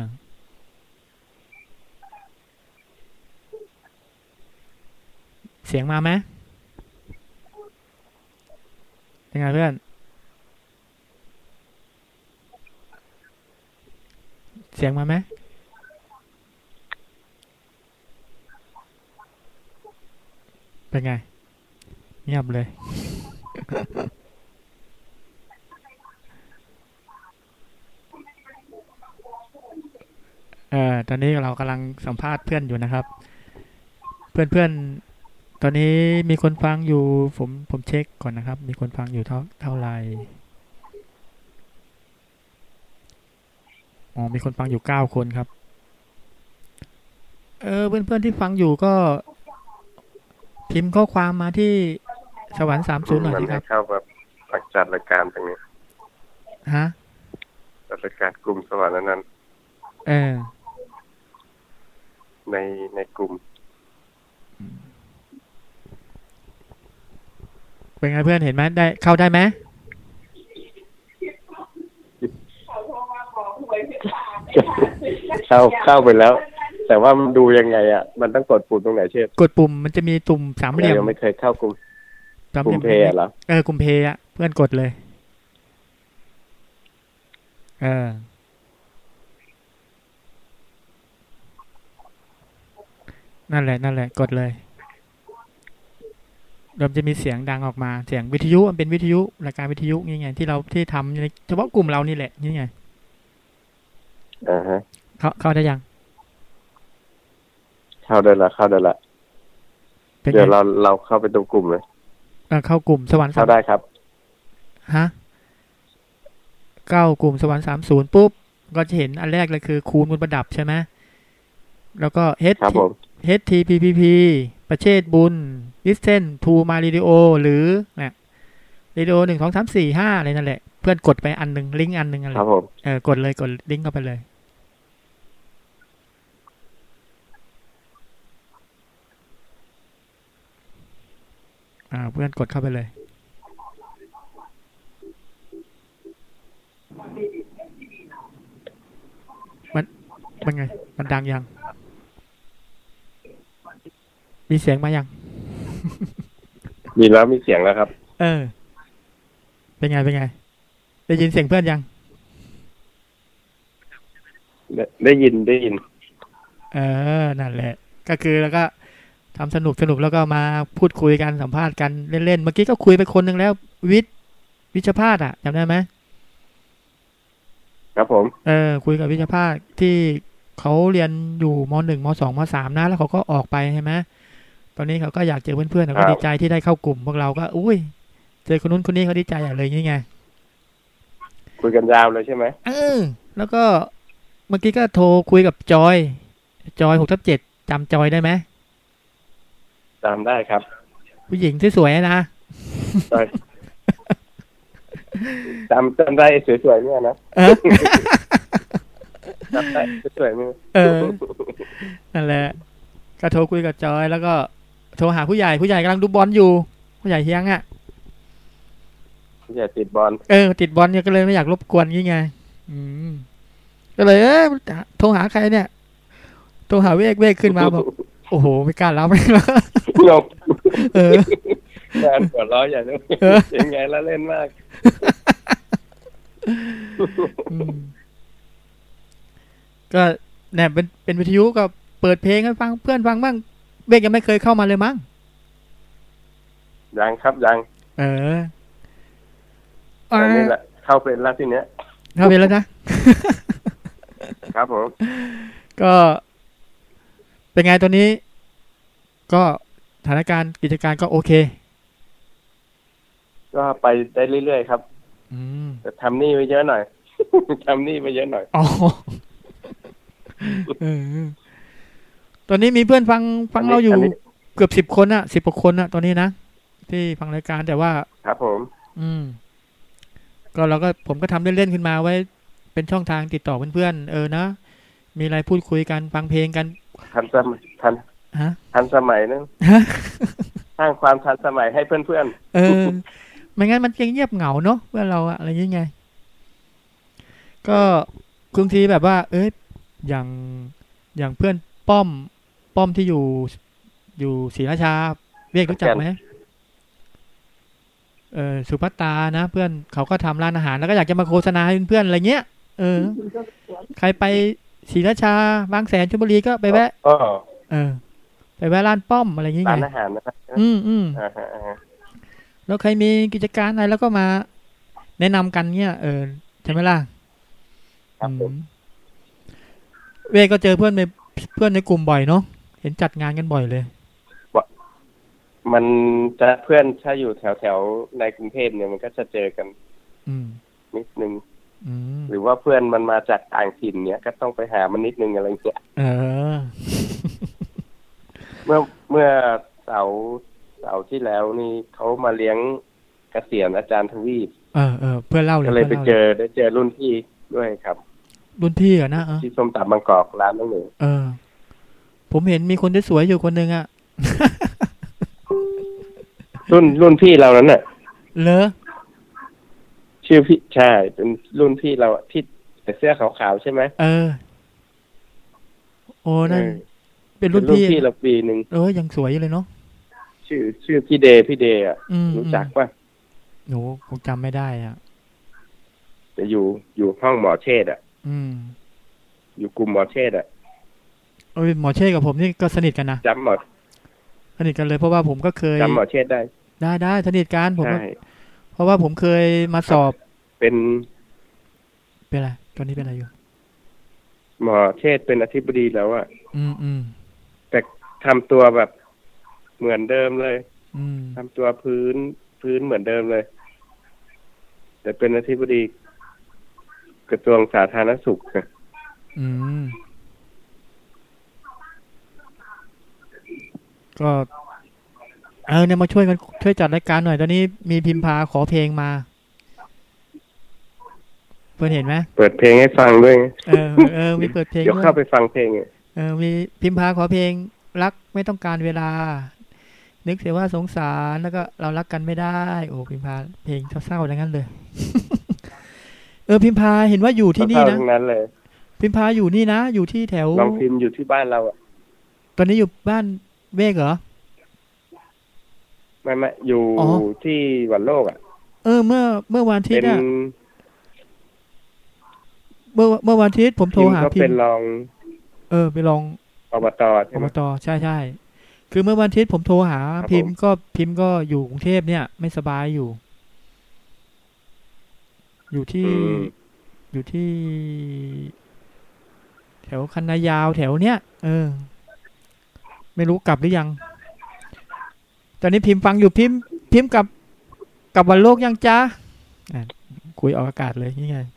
เสียงมาไหมยังไงเพื่อนเสียงมาไหมเป็นไงเงียบเลย เออตอนนี้เรากำลังสัมภาษณ์เพื่อนอยู่นะครับ เพื่อนเพื่อนตอนนี้มีคนฟังอยู่ผมผมเช็คก่อนนะครับ มีคนฟังอยู่เท่าเท่าไหร่อ๋อมีคนฟังอยู่เก้าคนครับ เออเพื่อนเพื่อนที่ฟังอยู่ก็พิมพ์ข้อความมาที่สวรรค์สามศูนย์หน่อยมัสินคให้รับเข้าแบบปักจัดรายการตรงนี้ฮะจัดรายการกลุ่มสวรรค์นั้นเออในในกลุ่มเป็นไงเพื่อนเห็นไหมได้เข้าได้ไหมเข้าเข้าไปแล้ว แต่ว่ามันดูยังไงอ่ะมันต้องกดปุ่มตรงไหนเช่นกดปุ่มมันจะมีตุ่มสามเหลี่ยมยังไม่เคยเข้ากลุ่มสามกเหลุ่ลี่มยมเพย์เหรอเออกลุ่มเพย์อ่ะเพื่อนกดเลย เออ นั่นแหละนั่นแหละกดเลยเริ่มจะมีเสียงดังออกมาเสียงวิทยุมันเป็นวิทยุรายการวิทยุนี่ไงที่เราที่ทำในเฉพาะกลุ่มเรานี่แหละนี่ไงอ่าฮะเข้าเข้าได้ยังเข้าได้ละเข้าได้ละเป็นไงเดี๋ยวเราเราเข้าไปตรงกลุ่มเลยเออเข้ากลุ่มสวรรค์สาเข้าม ได้ครับฮะเข้ากลุ่มสวรรค์สามศูนย์ปุ๊บก็จะเห็นอันแรกเลยคือคูณมูลประดับใช่ไหมแล้วก็ H ครับผมเอช ที พี พี พี ประเชษบุญ listen to my radio หรือเนี่ย radio หนึ่งสองสามสี่ห้าอะไรนั่นแหละเพื่อนกดไปอันหนึ่งลิงก์อันหนึ่งอะไรครับผมเออกดเลยกดลิงก์เข้าไปเลยอ่าเพื่อนกดเข้าไปเลยมันมันไงมันดังยังมีเสียงมายังมีแล้วมีเสียงแล้วครับเออ เป็นไงเป็นไงได้ยินเสียงเพื่อนยังได้ได้ยินได้ยินเออนั่นแหละ ก็คือแล้วก็ทำสนุกสนุกแล้วก็มาพูดคุยกันสัมภาษณ์กันเล่นๆเมื่อกี้ก็คุยไปคนหนึ่งแล้ว วิทย์วิชภาสอ่ะจำได้ไหมครับผมเออคุยกับวิชภาสที่เขาเรียนอยู่มหนึ่งมสองมสามนะแล้วเขาก็ออกไปใช่ไหมตอนนี้เขาก็อยากเจอเพื่อนๆเขาก็ดีใจที่ได้เข้ากลุ่มพวกเราก็อุ้ยเจอคนนู้นคนนี้เขาดีใจอย่างเลยนี่ไงคุยกันยาวเลยใช่ไหมเออแล้วก็เมื่อกี้ก็โทรคุยกับจอยจอยหกทับเจ็ดจำจอยได้ไหมจำได้ครับผู้หญิงที่สวยๆนะจอยจำจำได้สวยๆเนี่ยนะเออจำได้สวยๆเนี่ยเออนั่นแหละก็โทรคุยกับจอยแล้วก็โทรหาผู้ใหญ่ผู้ใหญ่กำลังดูบอลอยู่ผู้ใหญ่เฮียงอ่ะอย่าติดบอลเออติดบอลเนี่ยก็เลยไม่อยากรบกวนงี้ไงอืมก็เลยเออโทรหาใครเนี่ยโทรหาเวกเวกขึ้นมาบอกโอ้โหไม่กล้ารับไม่แล้วจบเอองานหัวเราะอย่างนี้เออยังไงละเล่นมากอืมก็เนี่ยเป็นเป็นวิทยุก็เปิดเพลงให้ฟังเพื่อนฟังบ้างเบกยังไม่เคยเข้ามาเลยมั้งยังครับยังเอออันนี้แหละเข้าเป็นแล้วทีเนี้ยเข้าไปแล้วนะครับผมก็เป็นไงตัวนี้ ก็สถานการณ์กิจการก็โอเคก็ไปได้เรื่อยๆครับอืมแต่ทำหนี้ไปเยอะหน่อย ทำหนี้ไปเยอะหน่อยอ๋อเออตอนนี้มีเพื่อนฟังฟังเราอยู่เกือบสิบคนอะสิบกว่าคนอะตอนนี้นะที่ฟังรายการแต่ว่าครับผมอืม ก็เราก็ผมก็ทำเล่นๆขึ้นมาไว้เป็นช่องทางติดต่อเพื่อนๆเออนะมีอะไรพูดคุยกันฟังเพลงกันทันสมัยทันฮะทันสมัยนึง สร้างความทันสมัยให้เพื่อนๆเออไม่งั้นมันจะเงียบเหงาเนาะเพื่อนเราอะอะไรยังไงก็บางทีแบบว่า เอ้ยอย่างอย่างเพื่อนป้อมป้อมที่อยู่อยู่ศรีราชาเรียกรู้จักไหมเออสุภัตตานะเพื่อนเขาก็ทำร้านอาหารแล้วก็อยากจะมาโฆษณาให้เพื่อนๆอะไรเงี้ยเออใครไปศรีราชาบางแสนชลบุรีก็ไปแวะเออไปแวะร้านป้อมอะไรอย่างเงี้ยร้านอาหารนะครับอืมอืมอ่าฮะอ่าฮะแล้วใครมีกิจการอะไรแล้วก็มาแนะนำกันเงี้ยเออใช่ไหมล่ะครับผมเวก็เจอเพื่อนในเพื่อนในกลุ่มบ่อยเนาะเห็นจัดงานกันบ่อยเลยมันจะเพื่อนถ้าอยู่แถวแถวๆในกรุงเทพเนี่ยมันก็จะเจอกันอืมนิดนึงอืมหรือว่าเพื่อนมันมาจากต่างถิ่นเนี่ยก็ต้องไปหามันนิดนึงอะไรเงี้ยเออเมื่อเมื่อเสาร์เสาร์ที่แล้วนี่เขามาเลี้ยงเกษียณอาจารย์ทวีปเออเออเพื่อนเล่าเลยก็เลยไปพื่นเจล่าอได้เจอรุ่นพี่ด้วยครับรุ่นพี่เหรอนะเออที่ส้มตำบางกอกร้านน้องหนึ่งเออ ผมเห็นมีคนที่สวยอยู่คนหนึ่งอะรุ่นรุ่นพี่เรานั้นน่ะเหรอชื่อพี่ใช่เป็นรุ่นพี่เราอะที่แต่เสื้อขาวๆใช่ไหมเออ โอ้นั่นเออเป็นรุ่นเป็นรุ่นพี่พี่เราปีหนึ่งเออยังสวยอยู่เลยเนาะชื่อ ชื่อพี่เดย์พี่เดย์อ่ะอืมรู้จักป่ะหนูคงจำไม่ได้อ่ะจะอยู่อยู่ห้องหมอเชษฐ์อ่ะอืมอยู่กลุ่มหมอเชษฐ์อ่ะเออหมอเช่กับผมนี่ก็สนิทกันนะจำหมอสนิทกันเลยเพราะว่าผมก็เคยจำหมอเชษฐ์ได้ได้ได้สนิทกันผมใช่ก็เพราะว่าผมเคยมาสอบเป็นเป็นอะไรตอนนี้เป็นอะไรอยู่หมอเชษฐ์เป็นอธิบดีแล้วอ่ะอืมอืมแต่ทำตัวแบบเหมือนเดิมเลยอืมทำตัวพื้นพื้นเหมือนเดิมเลย แต่เป็นอธิบดีกระทรวงสาธารณสุขอะอืมก็เออเนี่ยมาช่วยกันช่วยจัดรายการหน่อยตอนนี้มีพิมพ์พาขอเพลงมาเพื่อนเห็นไหมเปิดเพลงให้ฟังด้วยเออเออมีเปิดเพลงเดี๋ยวด้วยเข้าไปฟังเพลงอะเออมีพิมพ์พาขอเพลงรักไม่ต้องการเวลา นึกเสียว่าสงสารแล้วก็เรารักกันไม่ได้ โอ้พิมพ์พาเพลงเศร้าๆอย่างนั้นเลย เออพิมพ์พาเห็นว่าอยู่ที่นี่เข้านะทั้งนั้นเลยพิมพ์พาอยู่นี่นะอยู่ที่แถวลองพิมพ์อยู่ที่บ้านเราอ่ะตอนนี้อยู่บ้านเวกเหรอไม่ไม่อยู่อ๋อที่วันโลกอ่ะเออเมื่อเมื่อวันอาทิตเป็นย์อะเมื่อเมื่อวันอาทิตย์ผมโทรพิมพ์หาก็พิมเป็นพ์รองเออไปลองอบตใช่อไหมบตใช่ใช่คือเมื่อวันอาทิตย์ผมโทรหาครับพิมพ์ผมก็พิมพ์ก็อยู่กรุงเทพเนี่ย ไม่สบายอยู่ อยู่ที่อืมอยู่ที่ แถวคันนายาวแถวเนี้ยเออ ไม่รู้กลับหรือยัง ตอนนี้พิมพ์ฟังอยู่พิมพ์ พิมพ์กับกับวันโลกยังจ้าอ่ะคุยออกอากาศเลยนี่ไง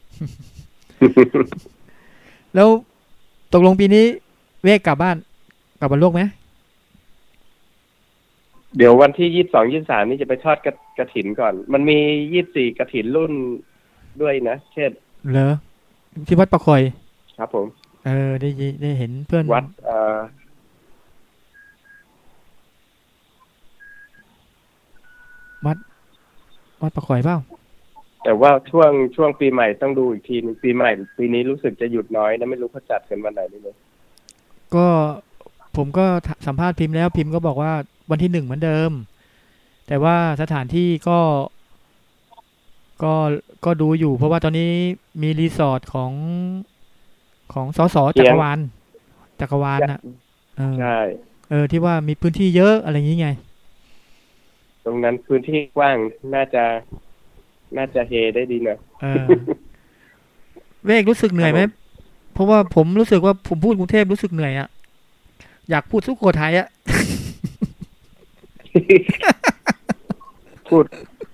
แล้วตกลงปีนี้เวกกลับบ้านกลับวันโลกไหมเดี๋ยววันที่ยี่สิบสองยี่สิบสามนี่จะไปทอดกระกระถินก่อน มันมียี่สิบสี่กระถินรุ่นด้วยนะ เช่นเหรอที่วัดประคอยครับผมเออได้ยิได้เห็นเพื่อนวัดเอ่อวัดวัดประคอยเปล่าแต่ว่าช่วงช่วงปีใหม่ต้องดูอีกทีนึงปีใหม่ปีนี้รู้สึกจะหยุดน้อยนะไม่รู้เขาจัดกันวันไหนนี่เลยก็ผมก็สัมภาษณ์พิมพ์แล้วพิมพ์ก็บอกว่าวันที่หนึ่งเหมือนเดิม แต่ว่าสถานที่ก็ก็ก็ดูอยู่เพราะว่าตอนนี้มีรีสอร์ทของของสสจักรวาลจักรวาลน่ะเออใช่เออที่ว่ามีพื้นที่เยอะอะไรอย่างงี้ไงตรงนั้นพื้นที่กว้างน่าจะน่าจะเฮได้ดีนะเออ เวกรู้สึกเหนื่อยไหมเพราะว่าผมรู้สึกว่าผมพูดกรุงเทพรู้สึกเหนื่อยอะอยากพูดสุโขทัยอะพูด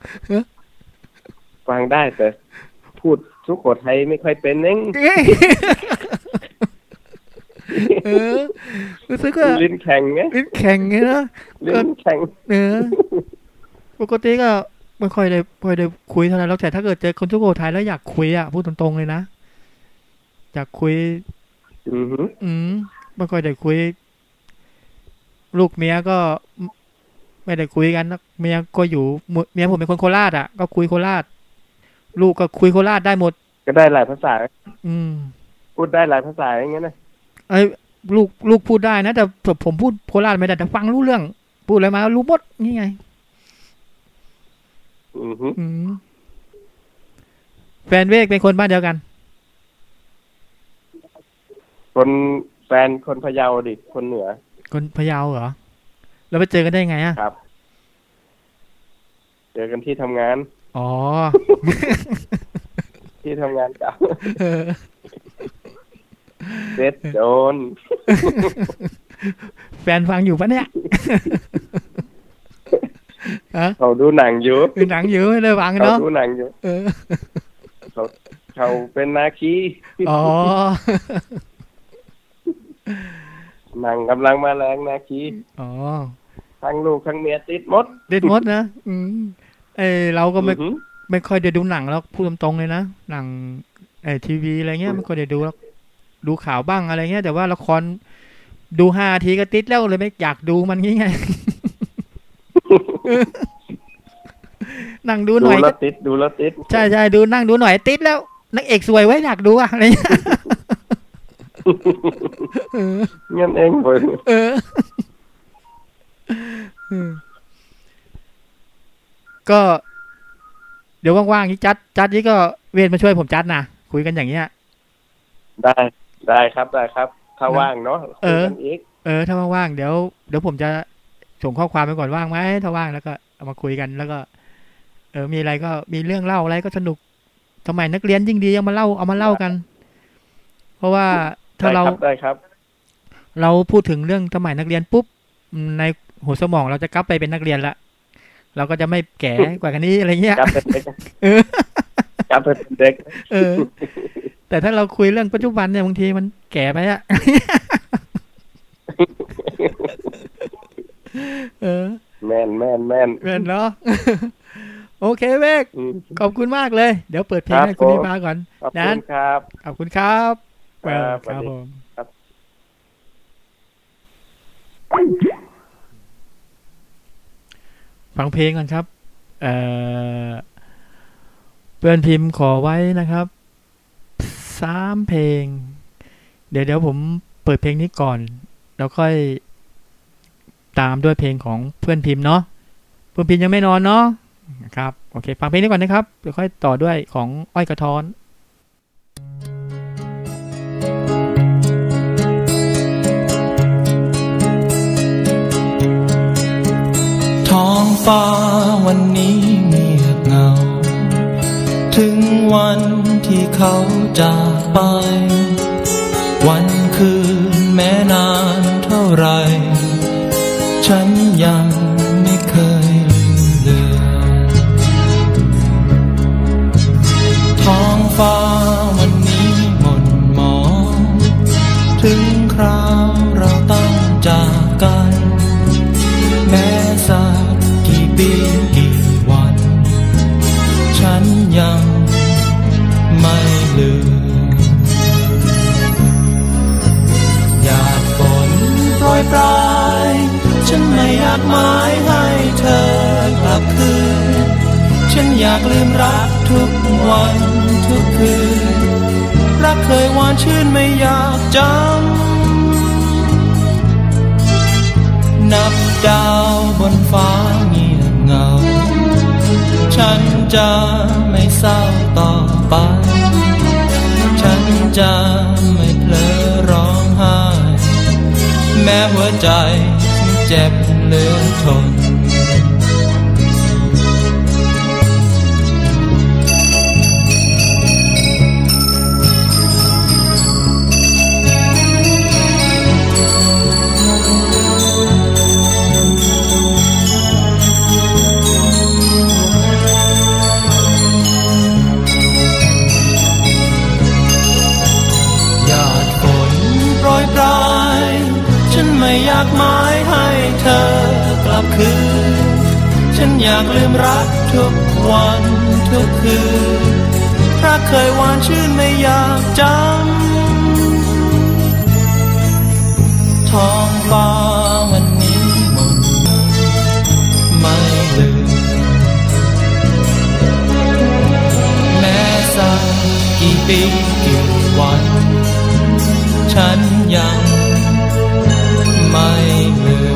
ฟังได้แต่พูดสุโขทัยไม่ค่อยเป็นเองเออรู้สึกว่าลิ้นแข็งไงลิ้นแข็งไงนะลิ้นแข็งเออปกติก็ไม่ค่อยได้ไม่ค่อยได้คุยเท่าไหร่แล้วแต่ถ้าเกิดเจอคนสุโขทัยแล้วอยากคุยอ่ะพูดตรงๆเลยนะอยากคุยอือหืออืมไม่ค่อยได้คุย ลูกเมียก็ไม่ได้คุยกันนะเมียก็อยู่เมียผมเป็นคนโคราชอ่ะก็คุยโคราชลูกก็คุยโคราชได้หมดก็ได้หลายภาษาอืมพูดได้หลายภาษาอย่างเงี้ยนะไอ้ลูกลูกพูดได้นะแต่ผมพูดโคราชไม่ได้แต่ฟังรู้เรื่องพูดอะไรมารู้หมดนี่ไงอือหืออืมแฟนเวกเป็นคนบ้านเดียวกันคนแฟนคนพะเยาดิคนเหนือคนพะเยาเหรอแล้วไปเจอกันได้ไงอ่ะครับ เจอกันที่ทำงานอ๋อที่ทำงานเก่าเออเซตโจนแฟนฟังอยู่ปะเนี่ย ฮะเขาดูหนังอยู่ดูหนังอยู่ไม่ได้ฟังเขาเนาะดูหนังอยู่เออเขาเขาเป็นนาคีอ๋อหนังกำลังมาแรงนาคีอ๋อทั้งลูกทั้งเมียติดหมดเด็ดมดนะอืมเออเราก็ไม่อือหือไม่ค่อยได้ดูหนังแล้วพูดตรงๆเลยนะหนังไอทีวีอะไรเงี้ยไม่ค่อยได้ดูแล้วดูข่าวบ้างอะไรเงี้ยแต่ว่าละครดูห้าทีก็ติดแล้วเลยไม่อยากดูมันงี้ไง นั่งดูหดูน่อยแล้ก็วติดดูแล้วติดใช่ใช่ดูนั่งดูหน่อยติดแล้วนักเอกสวยไว้อยากดูอะอะไรเงี้ย เออเงี้ยเองเว้ยเออเออก็เดี๋ยวว่างๆนี่จัดจัดนี่ก็เวรมาช่วยผมจัดนะคุยกันอย่างเงี้ยได้ได้ครับได้ครับ ถ้าว่างเนาะเออคุยกันอีกเออถ้าว่างๆเดี๋ยวเดี๋ยวผมจะส่งข้อความไปก่อนว่างไหมถ้าว่างแล้วก็เอามาคุยกันแล้วก็ เออมีอะไรก็มีเรื่องเล่าอะไรก็สนุกสมัยนักเรียนยิ่งดีเอามาเล่าเอามาเล่ากัน เพราะว่าถ้าเราได้ครับได้ครับเราพูดถึงเรื่องสมัยนักเรียนปุ๊บในหัวสมองเราจะกลับไปเป็นนักเรียนละเราก็จะไม่แก่กว่ากันนี้อะไรเงี้ยกลับเป็นเด็กเออกลับเป็นเด็กเออ แต่ถ้าเราคุยเรื่องปัจจุบันเนี่ยบางทีมันแก่ไปอะ เออแม่นแม่นแม่นเงินเนาะ โอเคเวกอืมขอบคุณมากเลย เดี๋ยวเปิดเพลงครับให้คุณผมนิพาก่อนขอบนะคุณครับขอบคุณครับครับครับสวัสดีผมครับฟังเพลงก่อนครับ เอ่อเพื่อนพิมพ์ขอไว้นะครับสามเพลง เดี๋ยวเดี๋ยวผมเปิดเพลงนี้ก่อนแล้วค่อยตามด้วยเพลงของเพื่อนพิมพ์เนาะเพื่อนพิมพ์ยังไม่นอนเนาะครับโอเคฟังเพลงนี้ก่อนนะครับเดี๋ยวค่อยต่อด้วยของอ้อยกระท้อนท้องฟ้าวันนี้เงียบเหงา ถึงวันที่เขาจากไป วันคืนแม้นานเท่าไร ฉันยังไม่เคยลืมเลือนท้องฟ้าวันนี้หม่นหมอง ถึงคราวเราต้องจากกัน แม้สักกี่ปีกี่วัน ฉันยังไม่ลืมหยาดฝนโปรยปลายฉันไม่อยากหมายให้เธอกลับคืนฉันอยากลืมรักทุกวันทุกคืนรักเคยหวานชื่นไม่อยากจำนับดาวบนฟ้าเงียบเหงาฉันจะไม่สแม้หัวใจเจ็บเหลือทนไม่อยากหมายให้เธอกลับคืนฉันอยากลืมรักทุกวันทุกคืนรักเคยหวานชื่นไม่อยากจำท้องฟ้าวันนี้มนไม่ลืมแม้สักกี่ปีกี่วันฉันยังไม่ลืม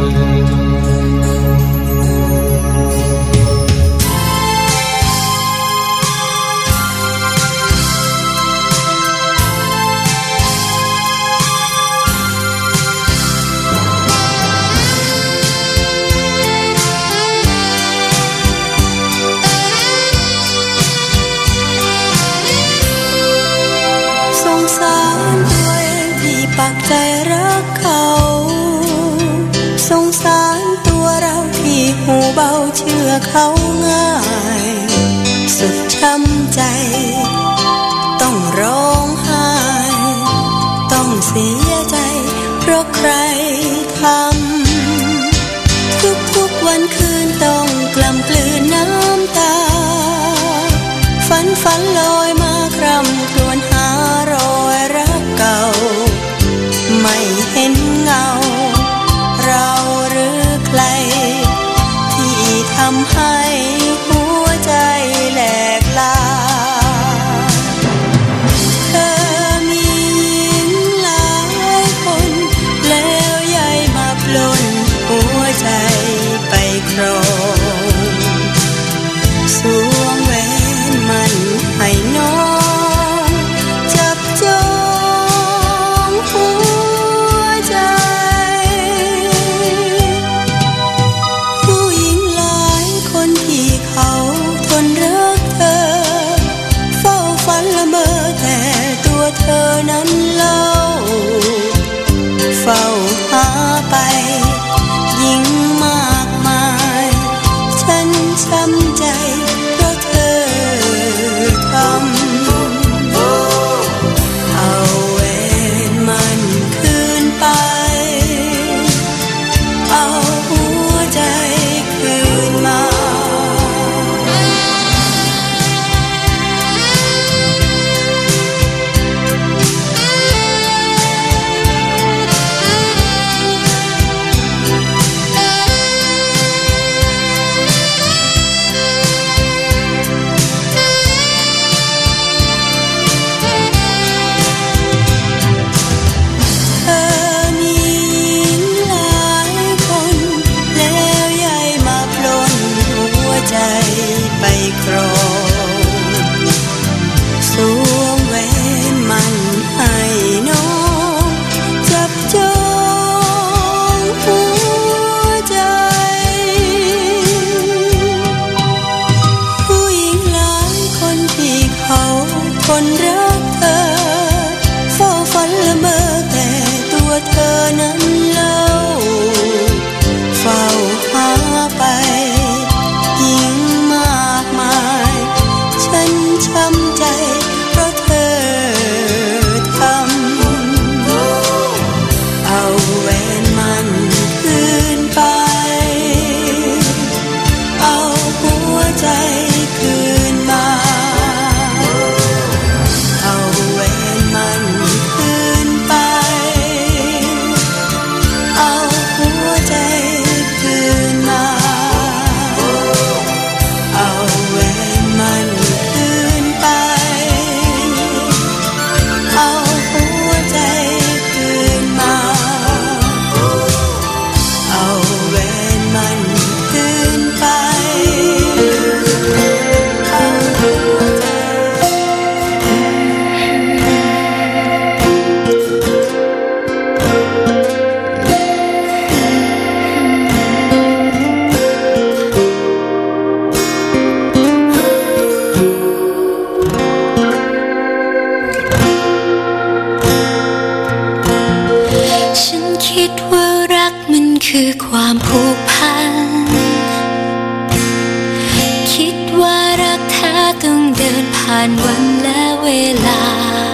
สงสารตัวเองที่ปักใจรักเขาสงสารตัวเราที่หูเบาเชื่อเขาง่ายสุดช้ำใจต้องร้องไห้ต้องเสียใจเพราะใครทำทุกๆวันคืนต้องกล่ำกลืนน้ำตาฝันฝันลอยมาคร่ำครวญหารอยรักเก่าไม่เห็นเงาเราหรือใครที่ทำให้หัวใจแหลกลาเธอมีหญิงหลายคนแล้วใหญ่มาปล้นหัวใจไปครคิดว่ารักมันคือความผูกพันคิดว่ารักแท้ต้องเดินผ่านวันและเวลา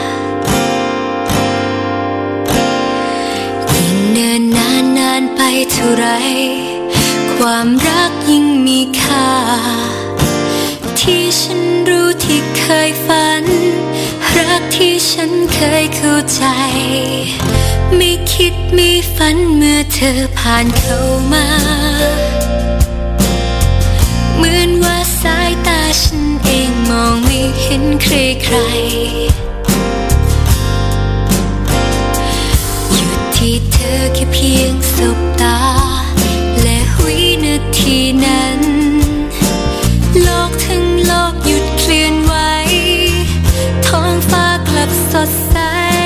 ยิ่งเนินนานนานไปเท่าไรความรักยิ่งมีค่าที่ฉันรู้ที่เคยฝันรักที่ฉันเคยเข้าใจไม่คิดไม่ฝันเมื่อเธอผ่านเข้ามาเหมือนว่าสายตาฉันเองมองไม่เห็นใครใครหยุดที่เธอแค่เพียงสบตาและวินาทีนั้นโลกทั้งโลกหยุดเคลื่อนไหวท้องฟ้ากลับสดใส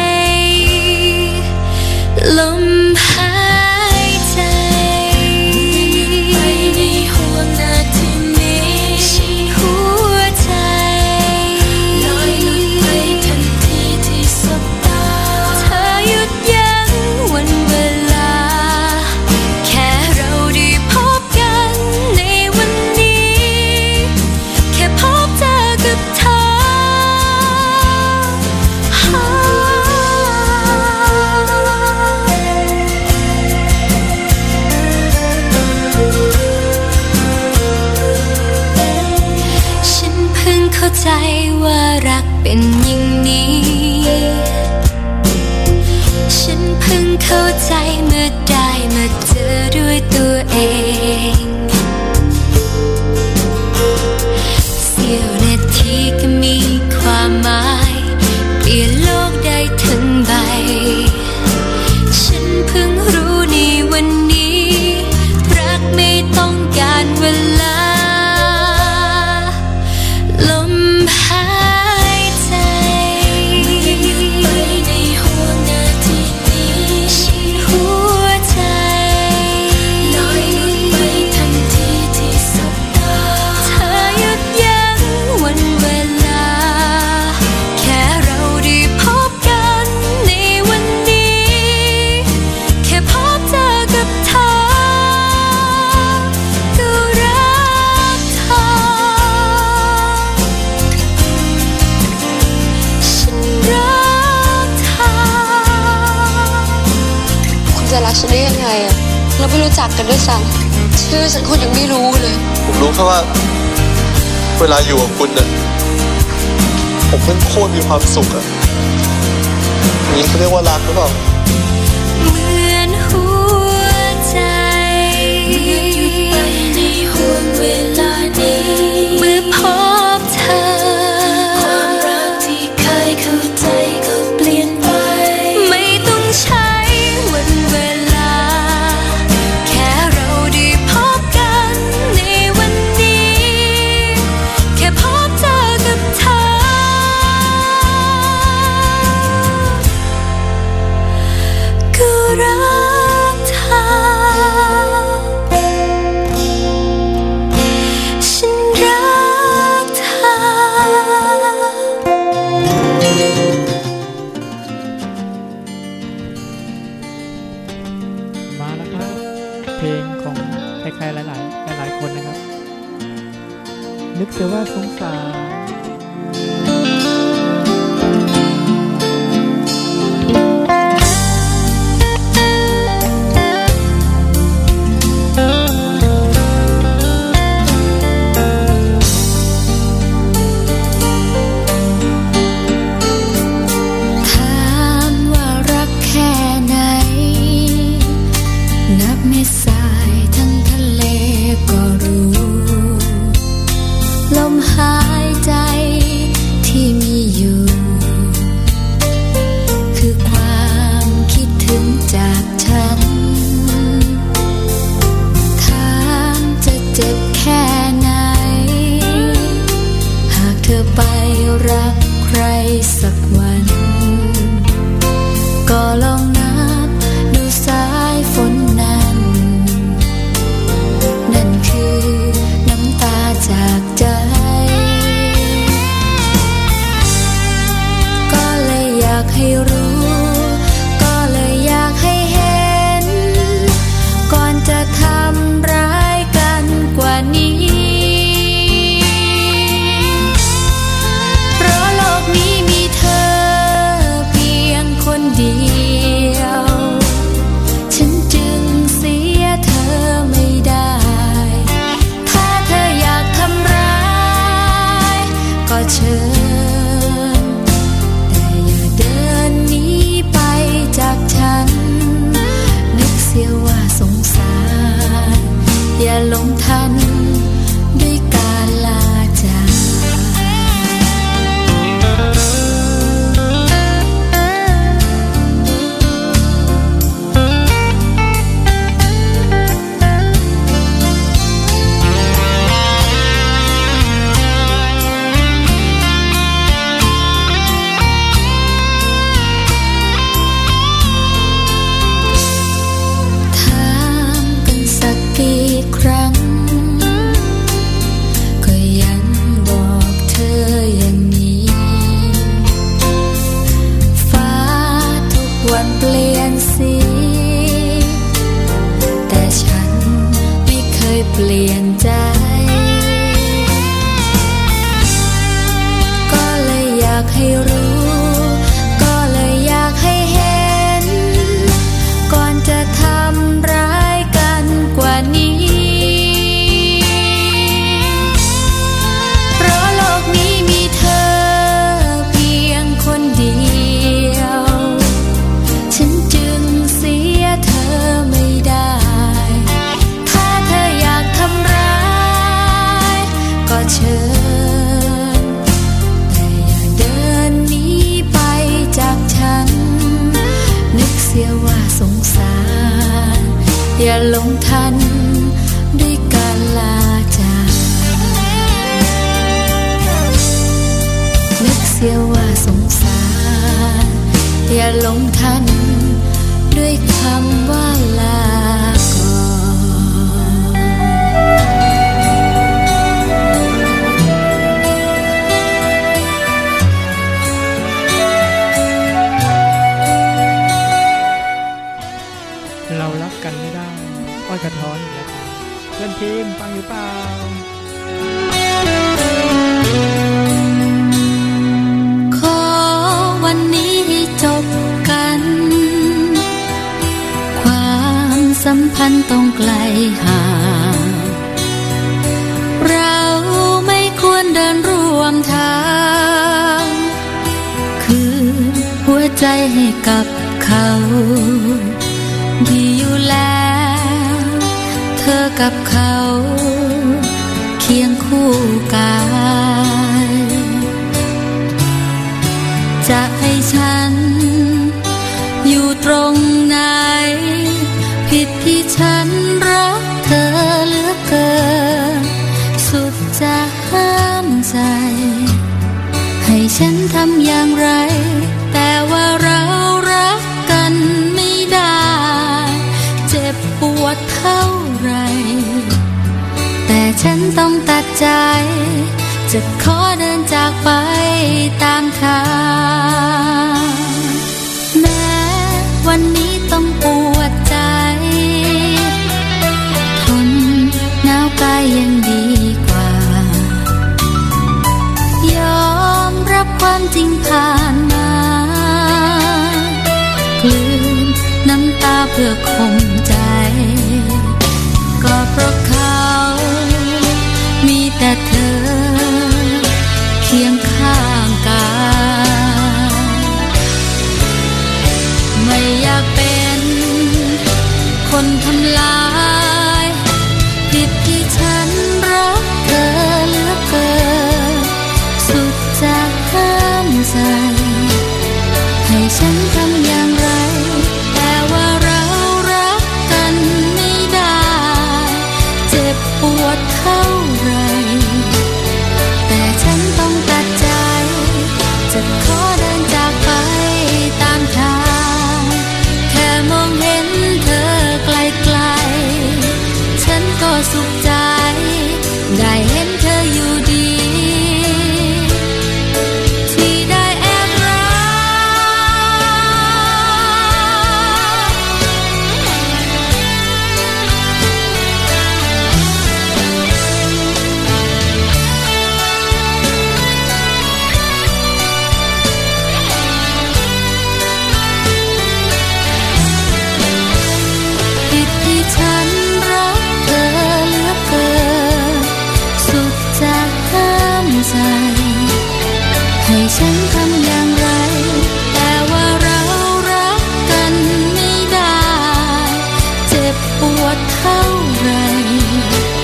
ลมหายใจไปในห่วงนาทีนี้ฉันหัวใจลอยหลุดไปทันทีที่สบตาเธอหยุดยั้งวันเวลาแค่เราได้พบกันในวันนี้แค่พบเจอกับเธอเข้าใจว่ารักเป็นอย่างนี้ฉันเพิ่งเข้าใจเมื่อได้มาเจอด้วยตัวเองเสี้ยวนาทีก็มีความหมายเปลี่ยนโลกได้ทั้งใบฉันเพิ่งรู้ในวันนี้รักไม่ต้องการเวลาลมหายใจไปในห่วงนาทีนี้ฉันหัวใจลอยหลุดไปทันทีที่สบตาเธอหยุดยั้งวันเวลาแค่เราได้พบกันในวันนี้แค่พบเจอกับเธอก็รักเธอจะรักฉันได้ยังไงอะเราไม่รู้จักกันด้วยซ้ำชื่อฉันคุณยังไม่รู้เลยผมรู้แค่ว่าเวลาอยู่กับคุณเนี่ยผมเป็นโคตรมีความสุขอะนี่เขาเรียกว่ารักหรือเปล่าเหมือนหัวใจหยุดไปในห่วงเวลานี้เมื่อพบเธอความรักที่เคยเข้าใจก็เปลี่ยนไปไม่ต้องใช้วันเวลาแค่เราได้พบกันในวันนี้แค่พบเจอกับเธอก็รักเธอฉันรักเธอมาแล้วครับเพลงของใครๆหลายๆหลายๆคนนะครับนึกเสียว่าสงสารถามว่ารักแค่ไหนนับไม่สายทั้งทะเลก็รู้ลมหายใจที่มีอยู่คือความคิดถึงจากฉันถามจะเจ็บแค่ไหนหากเธอไปรักใครสักวันก็ลองนับดูสายฝนนั้นหลงทันด้วยการลาจากเปลี่ยนใจก็เลยอยากให้รู้ก็เลยอยากให้เห็นก่อนจะทำร้ายกันกว่านี้เพราะโลกนี้มีเธอเพียงคนเดียวฉันจึงเสียเธอไม่ได้ก็เชิญแต่อย่าเดินหนีไปจากฉันนึกเสียว่าสงสารอย่าหลงทันด้วยการลาจากนึกเสียว่าสงสารอย่าหลงทันด้วยคำว่าลากันไม่ได้อ้อยกระท้อนแล้วเพื่อนทีมฟังอยู่เปล่าขอวันนี้ให้จบกันความสัมพันธ์ต้องไกลห่างเราไม่ควรเดินร่วมทางคืนหัวใจให้กับเขาดีอยู่แล้วเธอกับเขาเคียงคู่กายจะให้ฉันอยู่ตรงไหนผิดที่ฉันรักเธอเหลือเกินสุดจะห้ามใจให้ฉันทำอย่างไรแต่ว่าเรารักกันไม่ได้เจ็บปวดเท่าไรแต่ฉันต้องตัดใจจะขอเดินจากไปตามทางแม้วันนี้ต้องปวดใจทนหนาวกายยังดีกว่ายอมรับความจริงผ่านมากลืนน้ำตาเพื่อคงใจก็เพราะเขามีแต่เธอเคียงข้างกายไม่อยากเป็นคนทำลายผิดที่ฉันรักเธอเหลือเกินสุดจะห้ามใจให้ฉันทำอย่างไรแต่ว่าเรารักกันไม่ได้เจ็บปวดเท่าไรแต่ฉันต้องตัดใจจะขอเดินจากไปตามทางแค่มองเห็นเธอไกลๆฉันก็สุขใจได้เห็นเธออยู่ดีที่ได้แอบรัผิดที่ฉันรักเธอเหลือเกินสุดจะห้ามใจให้ฉันทำอย่างไรแต่ว่าเรารักกันไม่ได้เจ็บปวดเท่าไร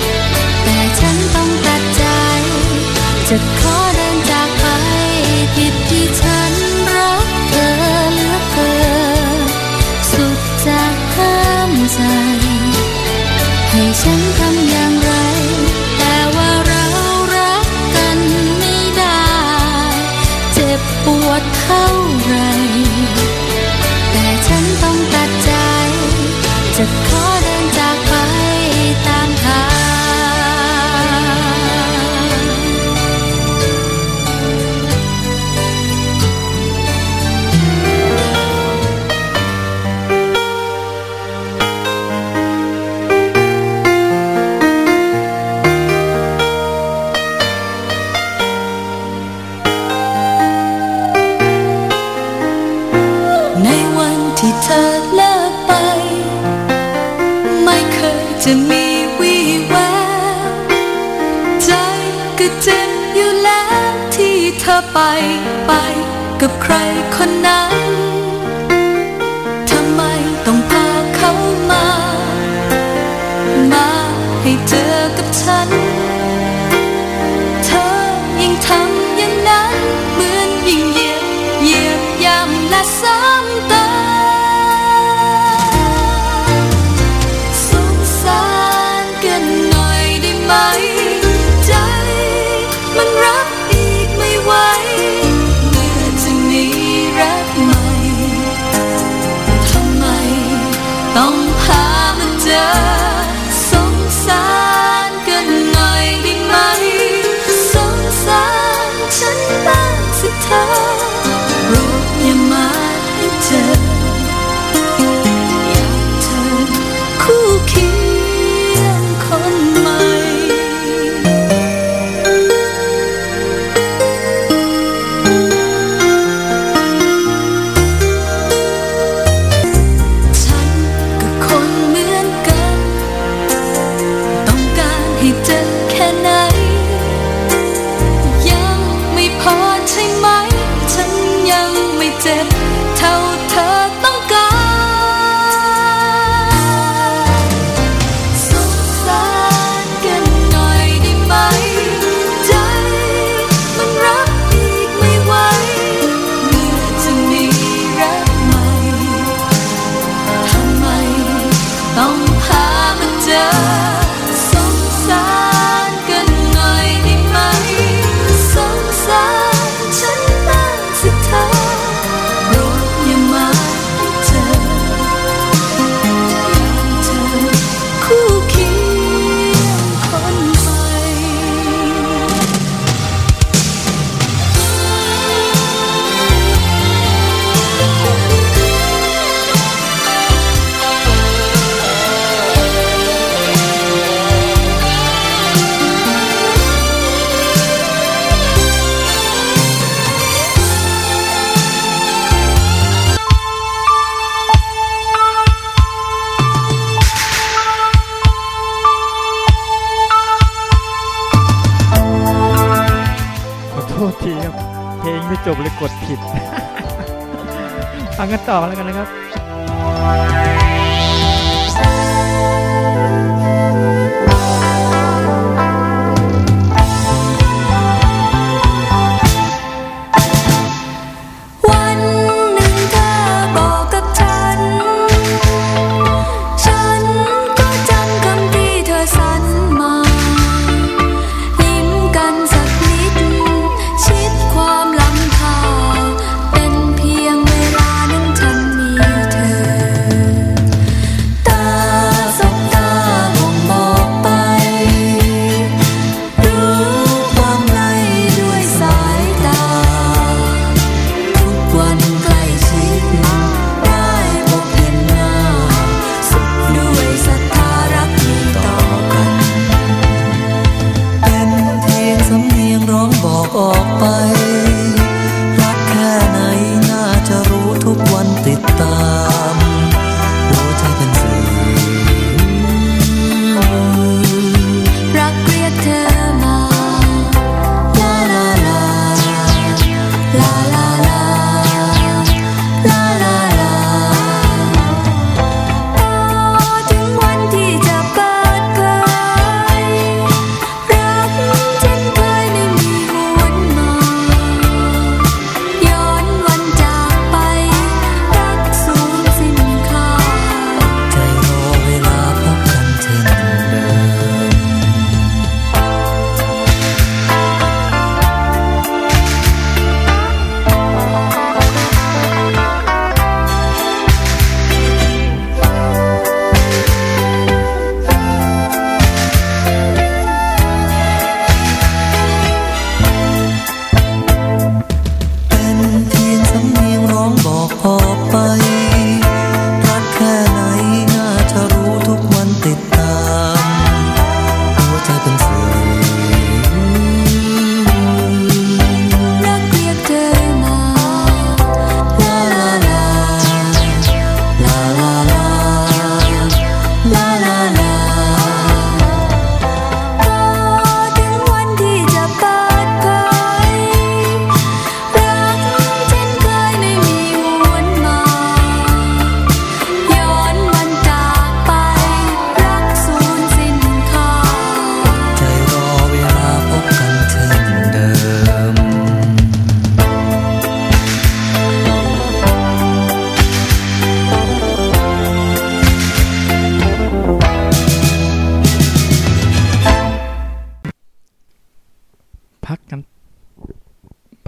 ให้ฉันทำอย่างไรแต่ว่าเรารักกันไม่ได้เจ็บปวดเท่าไรแต่ฉันต้องตัดใจจะขอเดินจากไปตามทางในวันที่เธอเลิกไปไม่เคยจะมีวี่แววใจก็เจ็บอยู่แล้วที่เธอไปไปกับใครคนนั้นทำไมต้องพาเขามามาให้เจอกับฉันเธอยิ่งทำอย่างนั้นเหมือนยิ่งเหยียบเหยียบย่ำและซ้ำเติมสงสารกันหน่อยได้ไหมใจมันรับอีกไม่ไหวเมื่อจะมีรักใหม่ทำไมต้องพามาเจอสงสารกันหน่อยได้ไหมสงสารฉันบ้างสิเธอโปรดอย่ามาให้เจออยากเธอคู่เคียงคนใหม่ฉันก็คนเหมือนกันต้องการให้เจอแค่ไหนยังไม่พอใช่ไหมฉันยังไม่เจ็บเท่าเธอต้องการสงสารกันหน่อยได้ไหมใจมันรับอีกไม่ไหวเมื่อจะมีรักใหม่ทำไมต้องพามาเจอสงสารกันหน่อยได้ไหมสงสารฉันบ้างสิเธอโปรดอย่ามาให้เจออยากเธอคู่เคียงคนใหม่ขอโทษทีครับเพลงไม่จบเลยกดผิด ฟังกันต่อแล้วกันนะครับวันหนึ่งเธอบอกกับฉันฉันก็จำคำที่เธอสั่นมายิ้มกันสักนิดชิดความลำคาเป็นเพียงเวลานั้นฉันมีเธอ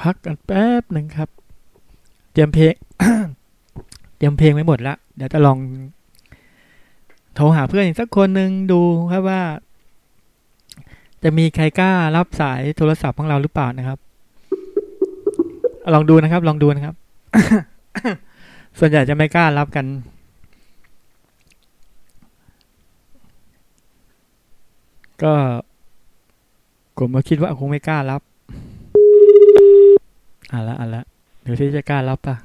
พักกันแป๊บหนึ่งครับเตรียมเพลง เตรียมเพลงไว้หมดแล้วเดี๋ยวจะลองโทรหาเพื่อนอีกสักคนหนึ่งดูครับว่าจะมีใครกล้ารับสายโทรศัพท์ของเราหรือเปล่านะครับลองดูนะครับลองดูนะครับ ส่วนใหญ่จะไม่กล้ารับกันก็ผมก็คิดว่าคงไม่กล้ารับอ่ะละอ่ะละเดี๋ยวที่จะกล้ารับป่ะ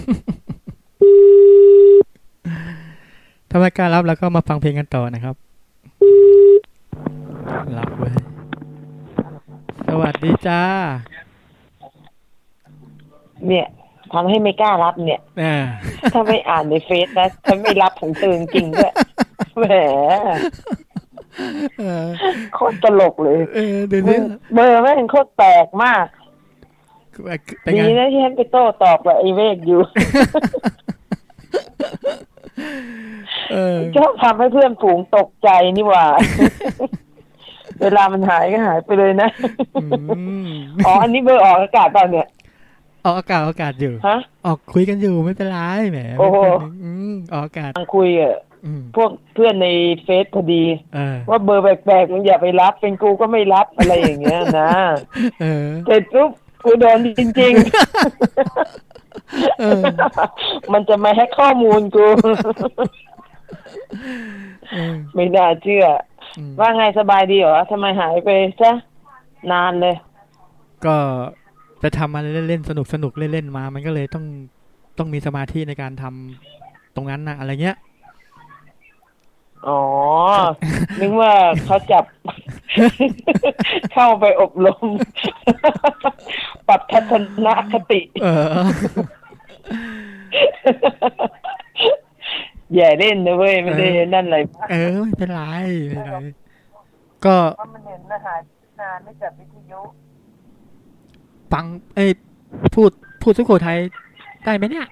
ถ้าไม่กล้ารับแล้วก็มาฟังเพลงกันต่อนะครับรับเว้ยสวัสดีจ้าเนี่ยทำให้ไม่กล้ารับเนี่ยถ้าไม่อ่านในเฟซนะฉันไม่รับของเธอจริงด้วยแหมโคตรตลกเลยเบอร์แม่งโคตรแปลกมากดีนะที่ฉันไปโต้ตอบกับไอ้เวกอยู่ชอบทำให้เพื่อนฝูงตกใจนี่หว่าเวลามันหายก็หายไปเลยนะอ๋ออันนี้เบอร์ออกอากาศตอนเนี้ยออกอากาศอากาศอยู่ฮะออกคุยกันอยู่ไม่เป็นไรแหมโอ้โหออกอากาศคุยอ่ะพวกเพื่อนในเฟซพอดีว่าเบอร์แปลกๆมึงอย่าไปรับเป็นกูก็ไม่รับอะไรอย่างเงี้ยนะเสร็จปุ๊บกูโดนจริงๆมันจะมาแฮกข้อมูลกูไม่น่าเชื่อว่าไงสบายดีเหรอทำไมหายไปซะนานเลยก็จะทำอะไรเล่นๆสนุกสนุกเล่นๆมามันก็เลยต้องต้องมีสมาธิในการทำตรงนั้นนะอะไรเงี้ยอ๋อนึกว่าเขาจับเข้าไปอบรมปรับทัศนคติอย่าเล่นนะเว้ยไม่ได้นั่นอะไรเออไม่เป็นไรไม่เป็นไรก็มันเห็นนะหายนานไม่จับวิทยุฟังเอ้ยพูดพูดสุโขทัยได้ไหมเนี่ย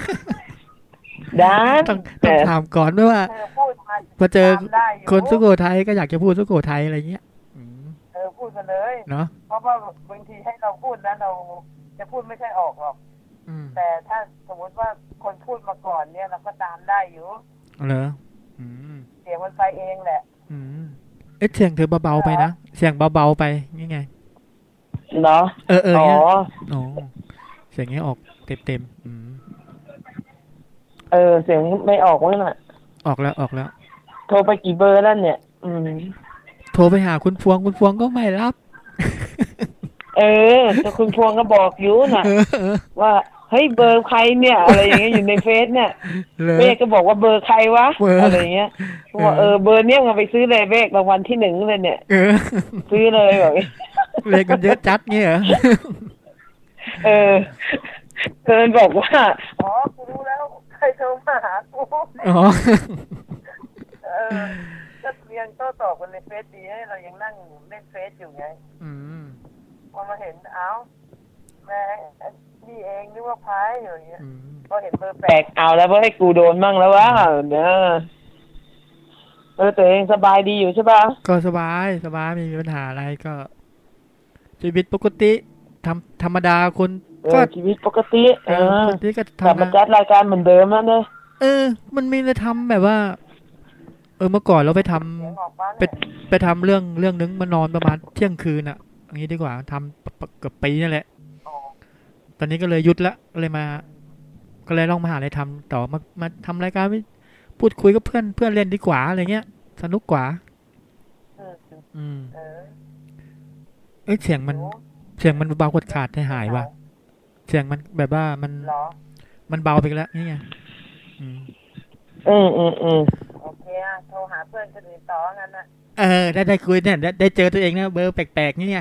ได้ต้องต้องถามก่อนด้วยว่าพอเจอคนสุโขทัยก็อยากจะพูดสุโขทัยอะไรเงี้ยเออพูดกันเลยเนาะเพราะว่าบางทีให้เราพูดนะเราจะพูดไม่ใช่ออกหรอกแต่ถ้าสมมติว่าคนพูดมาก่อนเนี่ยเราก็ตามได้อยู่เหรอเสียงมันไปเองแหละเอ๊ะเสียงเธอเบาๆไปนะเสียงเบาๆไปนี่ไงเนาะเออเอออ๋อเสียงนี้ออกเต็มๆอืมเออเสียงไม่ออกเลยน่ะออกแล้วออกแล้วโทรไปกี่เบอร์แล้วเนี่ยอืมโทรไปหาคุณพวงคุณพวงก็ไม่รับเออแต่คุณพวงก็บอกอยู่น่ะว่าเฮ้ยเบอร์ใครเนี่ยอะไรอย่างเงี้ยอยู่ในเฟซเนี่ยเบกก็บอกว่าเบอร์ใครวะอะไรอย่างเงี้ยว่าเออเบอร์เนี้ยเอาไปซื้อเลยเบกรางวัลที่หนึ่งเลยเนี่ยซื้อเลยแบบเลขกันเยอะจัดเงี้ยเออเธอบอกว่าอ๋อกูรู้แล้วใครโทรมาหากูอ๋อเออก็ยังโต้ตอบกันในเฟซดีให้เรายังนั่งเล่นเฟซอยู่ไงอืมพอมาเห็นเอ้าแม่นี่เองนึกว่าพายอยู่อย่างเงี้ยพอเห็นเบอร์แปลกเอาแล้วว่าให้กูโดนมั่งแล้ววะเนี่ยเออตัวเองสบายดีอยู่ใช่ป่ะก็สบายสบายไม่มีปัญหาอะไรก็ชีวิตปกติทำธรรมดาคนก็ชีวิตปกติเออปกติก็ทำมาจัดรายการเหมือนเดิมนั่นเลยเออมันมีอะไรทำแบบว่าเออเมื่อก่อนเราไปทำไปไปทำเรื่องเรื่องนึงมานอนประมาณเที่ยงคืนอ่ะอย่างนี้ดีกว่าทำกับปีนั่นแหละตอนนี้ก็เลยยุดละก็เลยมาก็เลยลองมาหาอะไรทำต่อมามาทำรายการพูดคุยกับเพื่อนเพื่อนเล่นดีกว่าอะไรเงี้ยสนุกกว่าอืมเอ้ยเสียงมันเสียงมันเบากดขาดให้หายว่ะเสียงมันแบบว่ามันมันเบาไปแล้วนี่ไงอืมอืมอืมอืมโอเคอ่ะโทรหาเพื่อนคนอื่นต่องั้นนะเออได้ได้คุยเนี่ยได้ได้เจอตัวเองนะเบอร์แปลกๆนี่ไง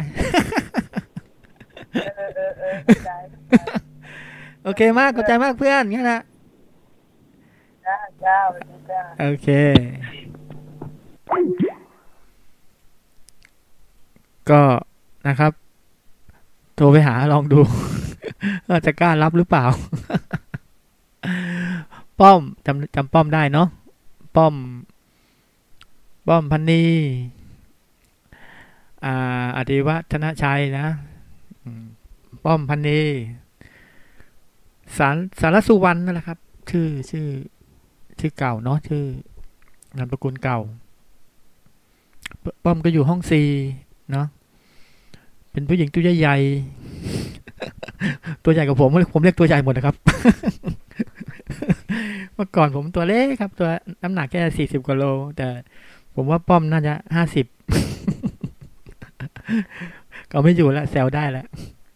เออเออเออได้โอเคมากขอบใจมากเพื่อนงั้นนะจ้าจ้าจ้าโอเคก็นะครับโทรไปหาลองดูว่าจะกล้ารับหรือเปล่าป้อมจำจำป้อมได้เนาะป้อมป้อมพันนีอ่าอธิวัฒนชัยนะป้อมพันเนสารสารสุวรรณนั่นแหละครับชื่อชื่อชื่อเก่าเนาะชื่อนามสกุลเก่าป้อมก็อยู่ห้องซีเนาะเป็นผู้หญิงตัวใหญ่ๆตัวใหญ่กว่าผมผมเรียกตัวใหญ่หมดนะครับ เมื่อก่อนผมตัวเล็กครับตัวน้ำหนักแค่สี่สิบกว่าโลแต่ผมว่าป้อมน่าจะห้าสิบ ก็ไม่อยู่แล้วแซวได้แล้ว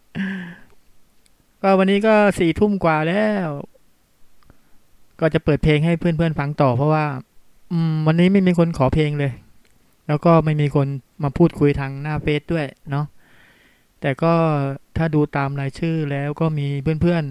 ก็วันนี้ก็สี่ทุ่มกว่าแล้วก็จะเปิดเพลงให้เพื่อนๆฟังต่อเพราะว่าอืมวันนี้ไม่มีคนขอเพลงเลยแล้วก็ไม่มีคนมาพูดคุยทางหน้าเฟซด้วยเนาะแต่ก็ถ้าดูตามรายชื่อแล้วก็มีเพื่อน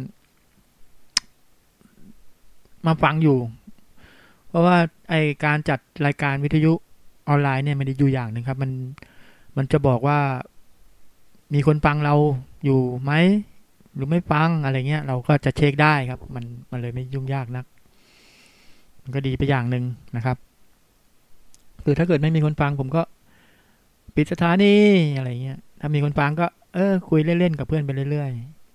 ๆมาฟังอยู่เพราะว่าไอการจัดรายการวิทยุออนไลน์เนี่ยมันดีอยู่อย่างหนึ่งครับมันมันจะบอกว่ามีคนฟังเราอยู่ไหมหรือไม่ฟังอะไรเงี้ยเราก็จะเช็คได้ครับมันมันเลยไม่ยุ่งยากนักมันก็ดีไปอย่างหนึ่งนะครับคือถ้าเกิดไม่มีคนฟังผมก็ปิดสถานีอะไรเงี้ยถ้ามีคนฟังก็เออคุยเล่นๆกับเพื่อนไปเรื่อย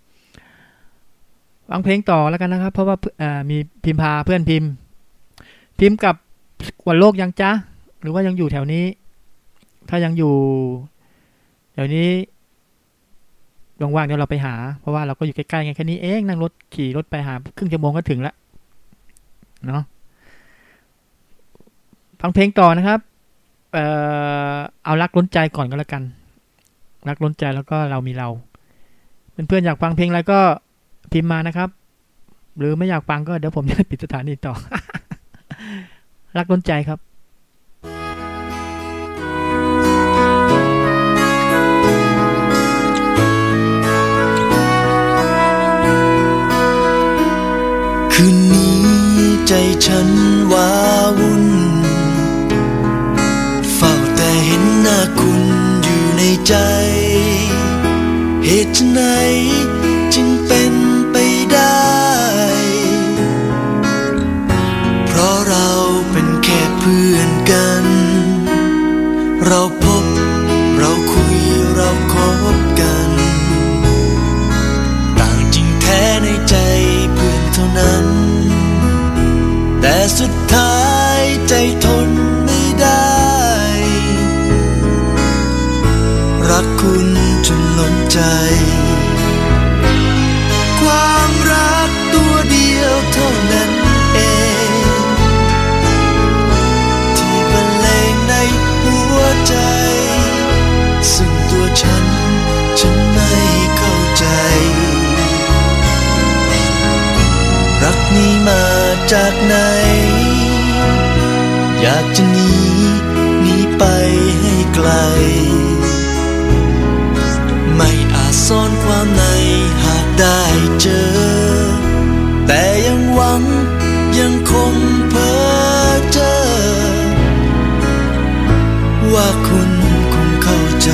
ๆฟังเพลงต่อแล้วกันนะครับเพราะว่าอ่ามีพิมพาเพื่อนพิมพ์พิมพ์กับวันโลกยังจ๊ะหรือว่ายังอยู่แถวนี้ถ้ายังอยู่แถวนี้ว่างๆเดี๋ยวเราไปหาเพราะว่าเราก็อยู่ใกล้ๆไงแค่นี้เองนั่งรถขี่รถไปหาครึ่งชั่วโมงก็ถึงแล้วเนาะฟังเพลงต่อนะครับเอ่อเอารักล้นใจก่อนก็แล้วกันรักล้นใจแล้วก็เรามีเราเพื่อนๆอยากฟังเพลงอะไรก็พิมพ์มานะครับหรือไม่อยากฟังก็เดี๋ยวผมจะปิดสถานีต่อ รักล้นใจครับคืนนี้ใจฉันว้าวุ่นเฝ้าแต่เห็นหน้าคุณอยู่ในใจเหตุไฉนจึงเป็นไปได้เพราะเราเป็นแค่เพื่อนกันเราพบเราคุยเราคบกันต่างจริงแท้ในใจเพื่อนเท่านั้นแต่สุดท้ายใจทนไม่ได้รักคุณจนล้นใจความรักตัวเดียวเท่านั้นเองที่บรรเลงในหัวใจซึ่งตัวฉันฉันไม่เข้าใจรักนี้มาจากไหนอยากจะหนีหนีไปให้ไกลไม่อาจซ่อนความในหากได้เจอแต่ยังหวังยังคงเพ้อเจ้อว่าคุณคงเข้าใจ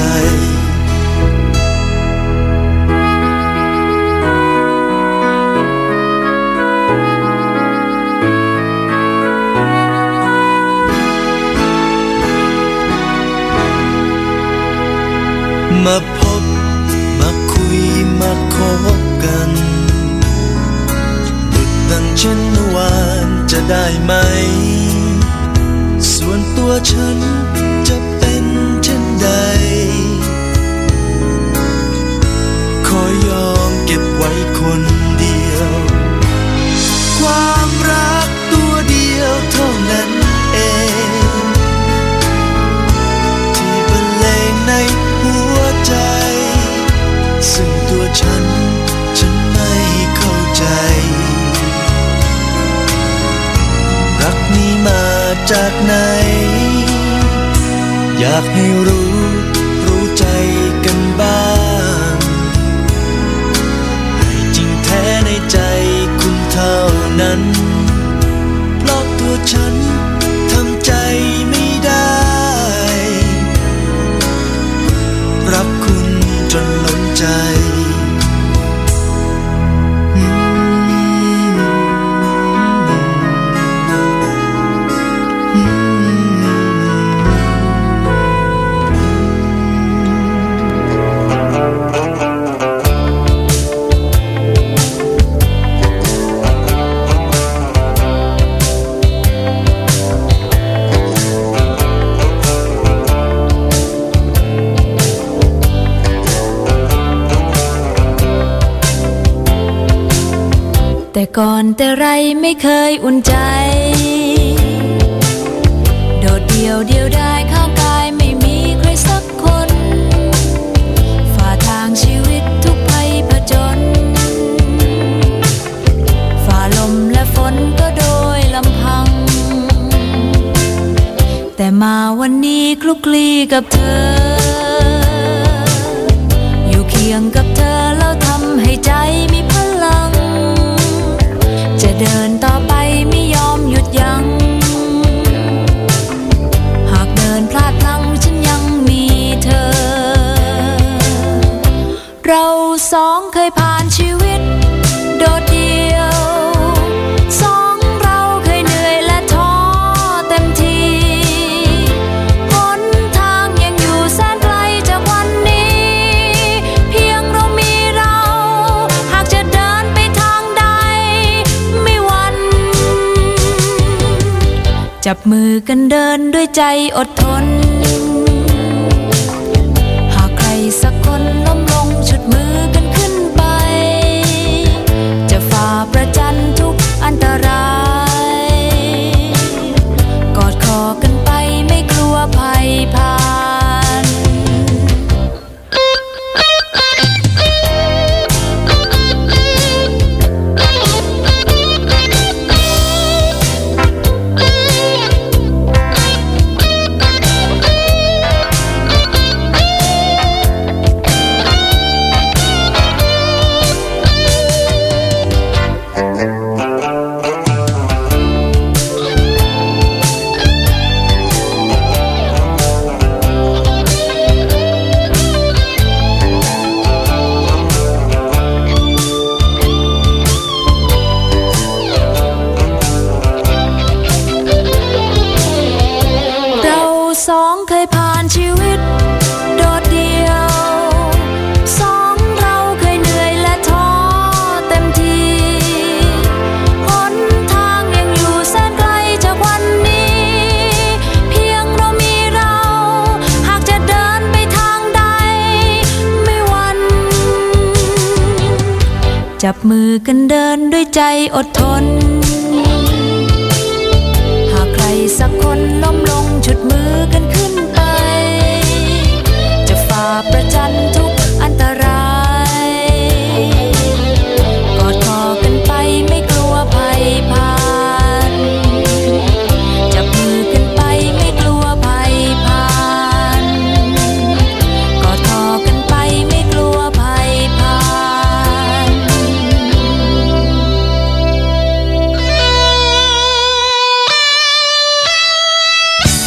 มาพบมาคุยมาคบกันดุจดังเช่นวานจะได้ไหมส่วนตัวฉันจะเป็นเช่นใดขอยอมเก็บไว้คนเดียวความรักตัวเดียวเท่านั้นเองที่บรรเลงในหัวใจซึ่งตัวฉันฉันไม่เข้าใจรักนี้มาจากไหนอยากให้รู้รู้ใจกันบ้างให้จริงแท้ในใจคุณเท่านั้นเพราะตัวฉันทำใจไม่ได้รักคุณจนล้นใจแต่ก่อนแต่ไรไม่เคยอุ่นใจโดดเดี่ยวเดียวดายข้างกายไม่มีใครสักคนฝ่าทางชีวิตทุกภัยผจญฝ่าลมและฝนก็โดยลำพังแต่มาวันนี้คลุกคลีกับเธออยู่เคียงกับเธอแล้วทำให้ใจมีพลังจะเดินต่อไปไม่ยอมหยุดยั้งหากเดินพลาดพลั้งฉันยังมีเธอเราสองเคยผ่านชีวิตโดดเดี่ยวสองเราเคยเหนื่อยและท้อเต็มทีหนทางยังอยู่แสนไกลจากวันนี้เพียงเรามีเราหากจะเดินไปทางใดไม่หวั่นจับมือกันเดินด้วยใจอดทนหากใครสักคนล้มลงฉุดมือกันขึ้นไปจะฝ่าประจันทุกอันตรายกอดคอกันไปไม่กลัวภัยผ่านสองเคยผ่านชีวิตโดดเดี่ยวสองเราเคยเหนื่อยและท้อเต็มทีหนทางยังอยู่แสนไกลจากวันนี้เพียงเรามีเราหากจะเดินไปทางใดไม่หวั่นจับมือกันเดินด้วยใจอดทนหากใครสักคนล้มลงฉุดมือกันขึ้นไปจะฝ่าประจันทุกอันตรายกอดคอกันไปไม่กลัวภัยผ่านจับมือกันไปไม่กลัวภัยผ่านกอดคอกันไปไม่กลัวภัยผ่านเ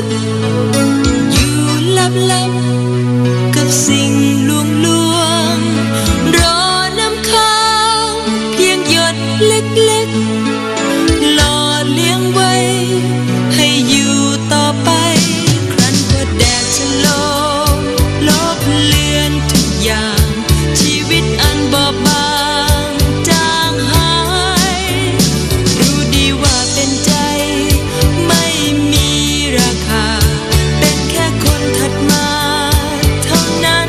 อยู่ลับๆกับสิ่งลวงลวงรอน้ำค้างเพียงหยดเล็กๆหล่อเลี้ยงไว้ให้อยู่ต่อไปครั้นพอแดดจะลงลบเลือนทุกอย่างชีวิตอันบอบบางจางหายรู้ดีว่าเป็นใจไม่มีราคาเป็นแค่คนถัดมาเท่านั้น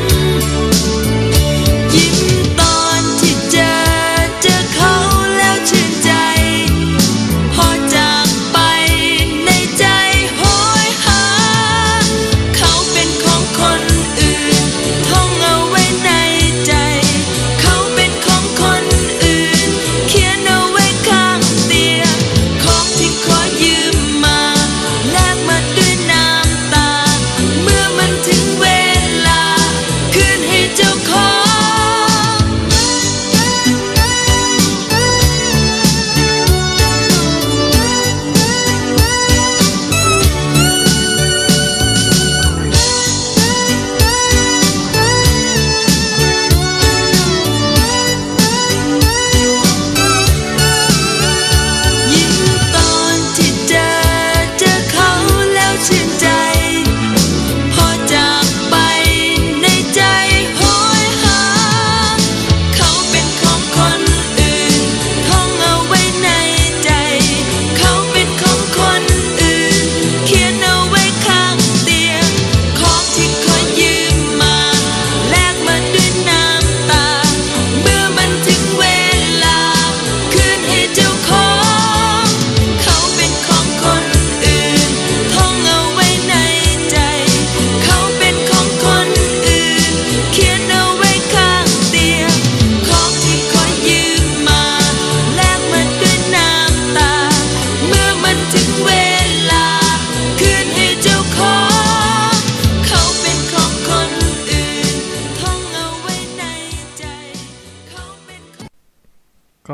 ยิ้มตอนที่เจอเจอเขาแล้วชื่นใจพอจากไปในใจโหยหาเขาเป็นของคนอื่นท่องเอาไว้ในใจเขาเป็นของคนอื่นเขียนเอาไว้ข้างเตียงของที่ขอยืมมาแลกมาด้วยน้ำตาเมื่อมันถึงเวลาคืนให้เจ้าของยิ้มตอนที่เจอเจอเขาแล้วชื่นใจพอจากไปในใจโหยหาเขาเป็นของคนอื่นท่องเอาไว้ในใจเขาเป็นของคนอื่นเขียนเอาไว้ข้างเตียงของที่ขอยืมมาแลกมาด้วยน้ำตาเมื่อมันถึงเวลาคืนให้เจ้าของเขาเป็นของคนอื่นท่องเอาไว้ในใจเขาเป็นของคนอื่นเขียนเอาไว้ข้างเตียงของที่ขอยืมมาแลกมาด้วยน้ำตาเมื่อมันถึงเวลาคืนให้เจ้าของเขาเป็นของคนอื่นท่องเอาไว้ในใจเขาเป็นของก็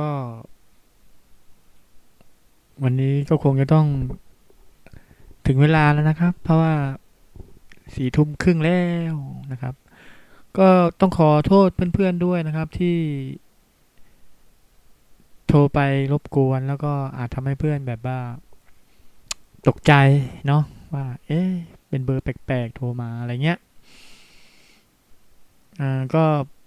วันนี้ก็คงจะต้องถึงเวลาแล้วนะครับ เพราะว่าสี่ทุ่มครึ่งแล้วนะครับ ก็ต้องขอโทษเพื่อนๆด้วยนะครับ ที่โทรไปรบกวนแล้วก็อาจทำให้เพื่อนแบบว่าตกใจเนาะว่า เอ๊ะเป็นเบอร์แปลกๆโทรมาอะไรเงี้ยอ่าก็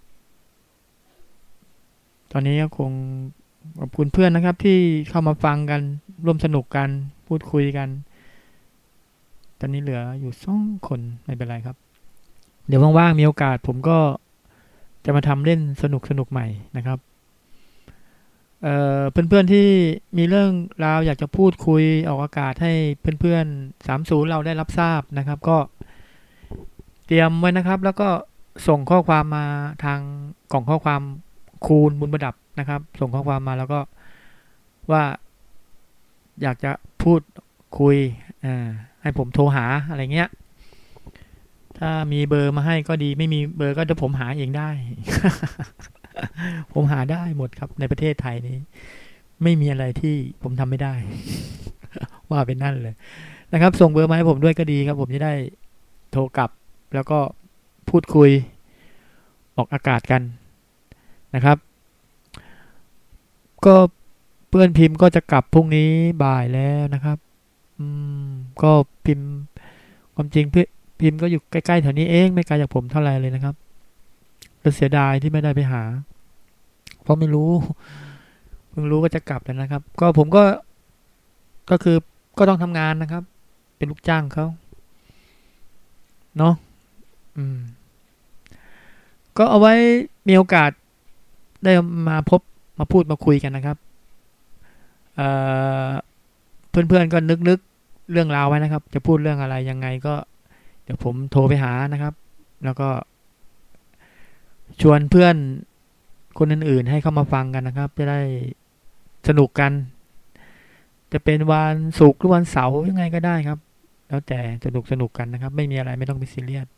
ตอนนี้ก็คงขอบคุณเพื่อนนะครับ ที่เข้ามาฟังกันร่วมสนุกกันพูดคุยกัน ตอนนี้เหลืออยู่สองคนไม่เป็นไรครับ เดี๋ยวว่างๆมีโอกาสผมก็จะมาทำเล่นสนุกสนุกใหม่นะครับเอ่อเพื่อนๆที่มีเรื่องราวอยากจะพูดคุยออกอากาศให้เพื่อนๆสามศูนย์เราได้รับทราบนะครับ ก็เตรียมไว้นะครับ แล้วก็ส่งข้อความมาทางกล่องข้อความคูณบุญประดับนะครับ ส่งข้อความมาแล้วก็ว่าอยากจะพูดคุยอ่าให้ผมโทรหาอะไรเงี้ยถ้ามีเบอร์มาให้ก็ดีไม่มีเบอร์ก็เดี๋ยวผมหาเองได้ ผมหาได้หมดครับในประเทศไทยนี้ไม่มีอะไรที่ผมทำไม่ได้ ว่าเป็นนั่นเลยนะครับ ส่งเบอร์มาให้ผมด้วยก็ดีครับ ผมจะได้โทรกลับแล้วก็พูดคุยออกอากาศกันนะครับ ก็เพื่อนพิมพ์ก็จะกลับพรุ่งนี้บ่ายแล้วนะครับอืมก็พิมพ์ความจริงพิมพ์ก็อยู่ใกล้ๆแถวนี้เองไม่ไกลจากผมเท่าไหร่เลยนะครับก็เสียดายที่ไม่ได้ไปหาเพราะไม่รู้เพิ่งรู้ว่าจะกลับแล้วนะครับ ก็ผมก็ก็คือก็ต้องทำงานนะครับ เป็นลูกจ้างเขาเนาะอืมก็เอาไว้มีโอกาสได้มาพบมาพูดมาคุยกันนะครับเอ่อเพื่อนๆก็นึกๆเรื่องราวไว้นะครับจะพูดเรื่องอะไรยังไงก็เดี๋ยวผมโทรไปหานะครับแล้วก็ชวนเพื่อนคนอื่นๆให้เข้ามาฟังกันนะครับจะได้สนุกกันจะเป็นวันศุกร์หรือวันเสาร์ยังไงก็ได้ครับแล้วแต่สนุกสนุกกันนะครับไม่มีอะไรไม่ต้องไปซีเรียส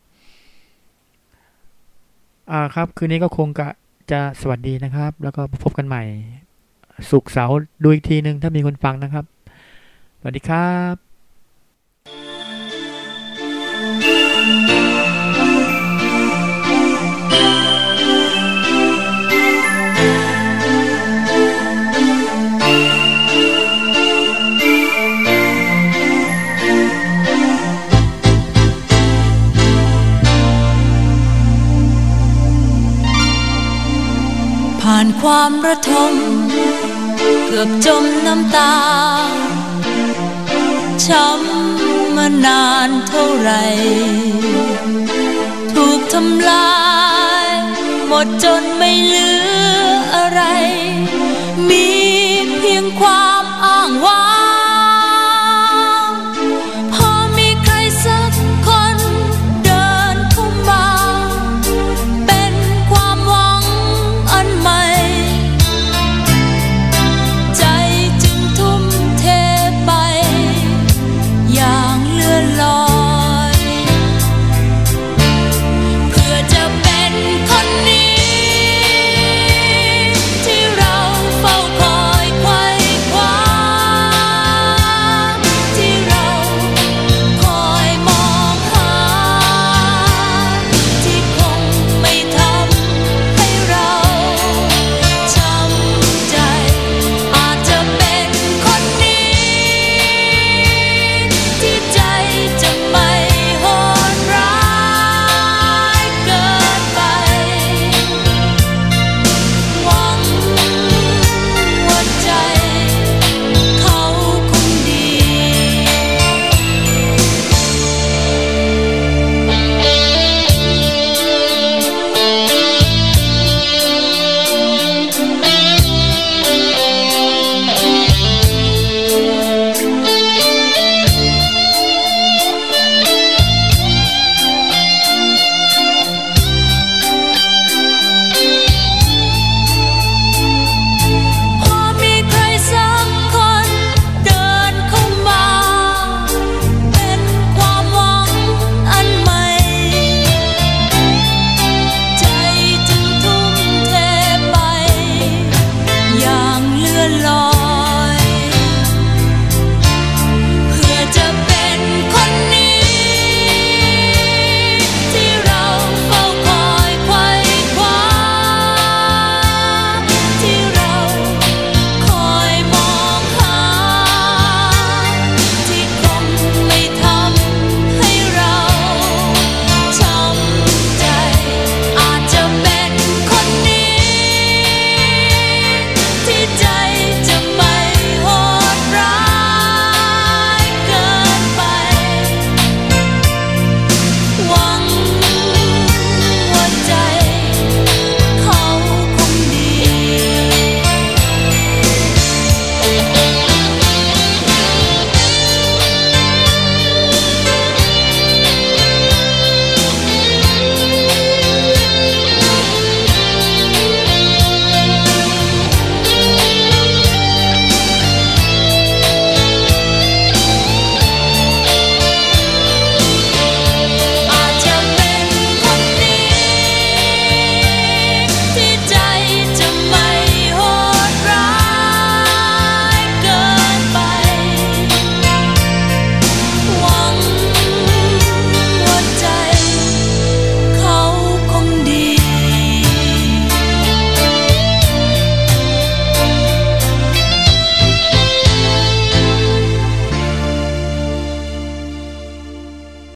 อ่าครับคืนนี้ก็คงจะจะสวัสดีนะครับแล้วก็พบกันใหม่ศุกร์เสาร์ดูอีกทีนึงถ้ามีคนฟังนะครับสวัสดีครับความระทมเกือบจมน้ำตาช้ำมานานเท่าไรถูกทำลายหมดจนไม่เหลือ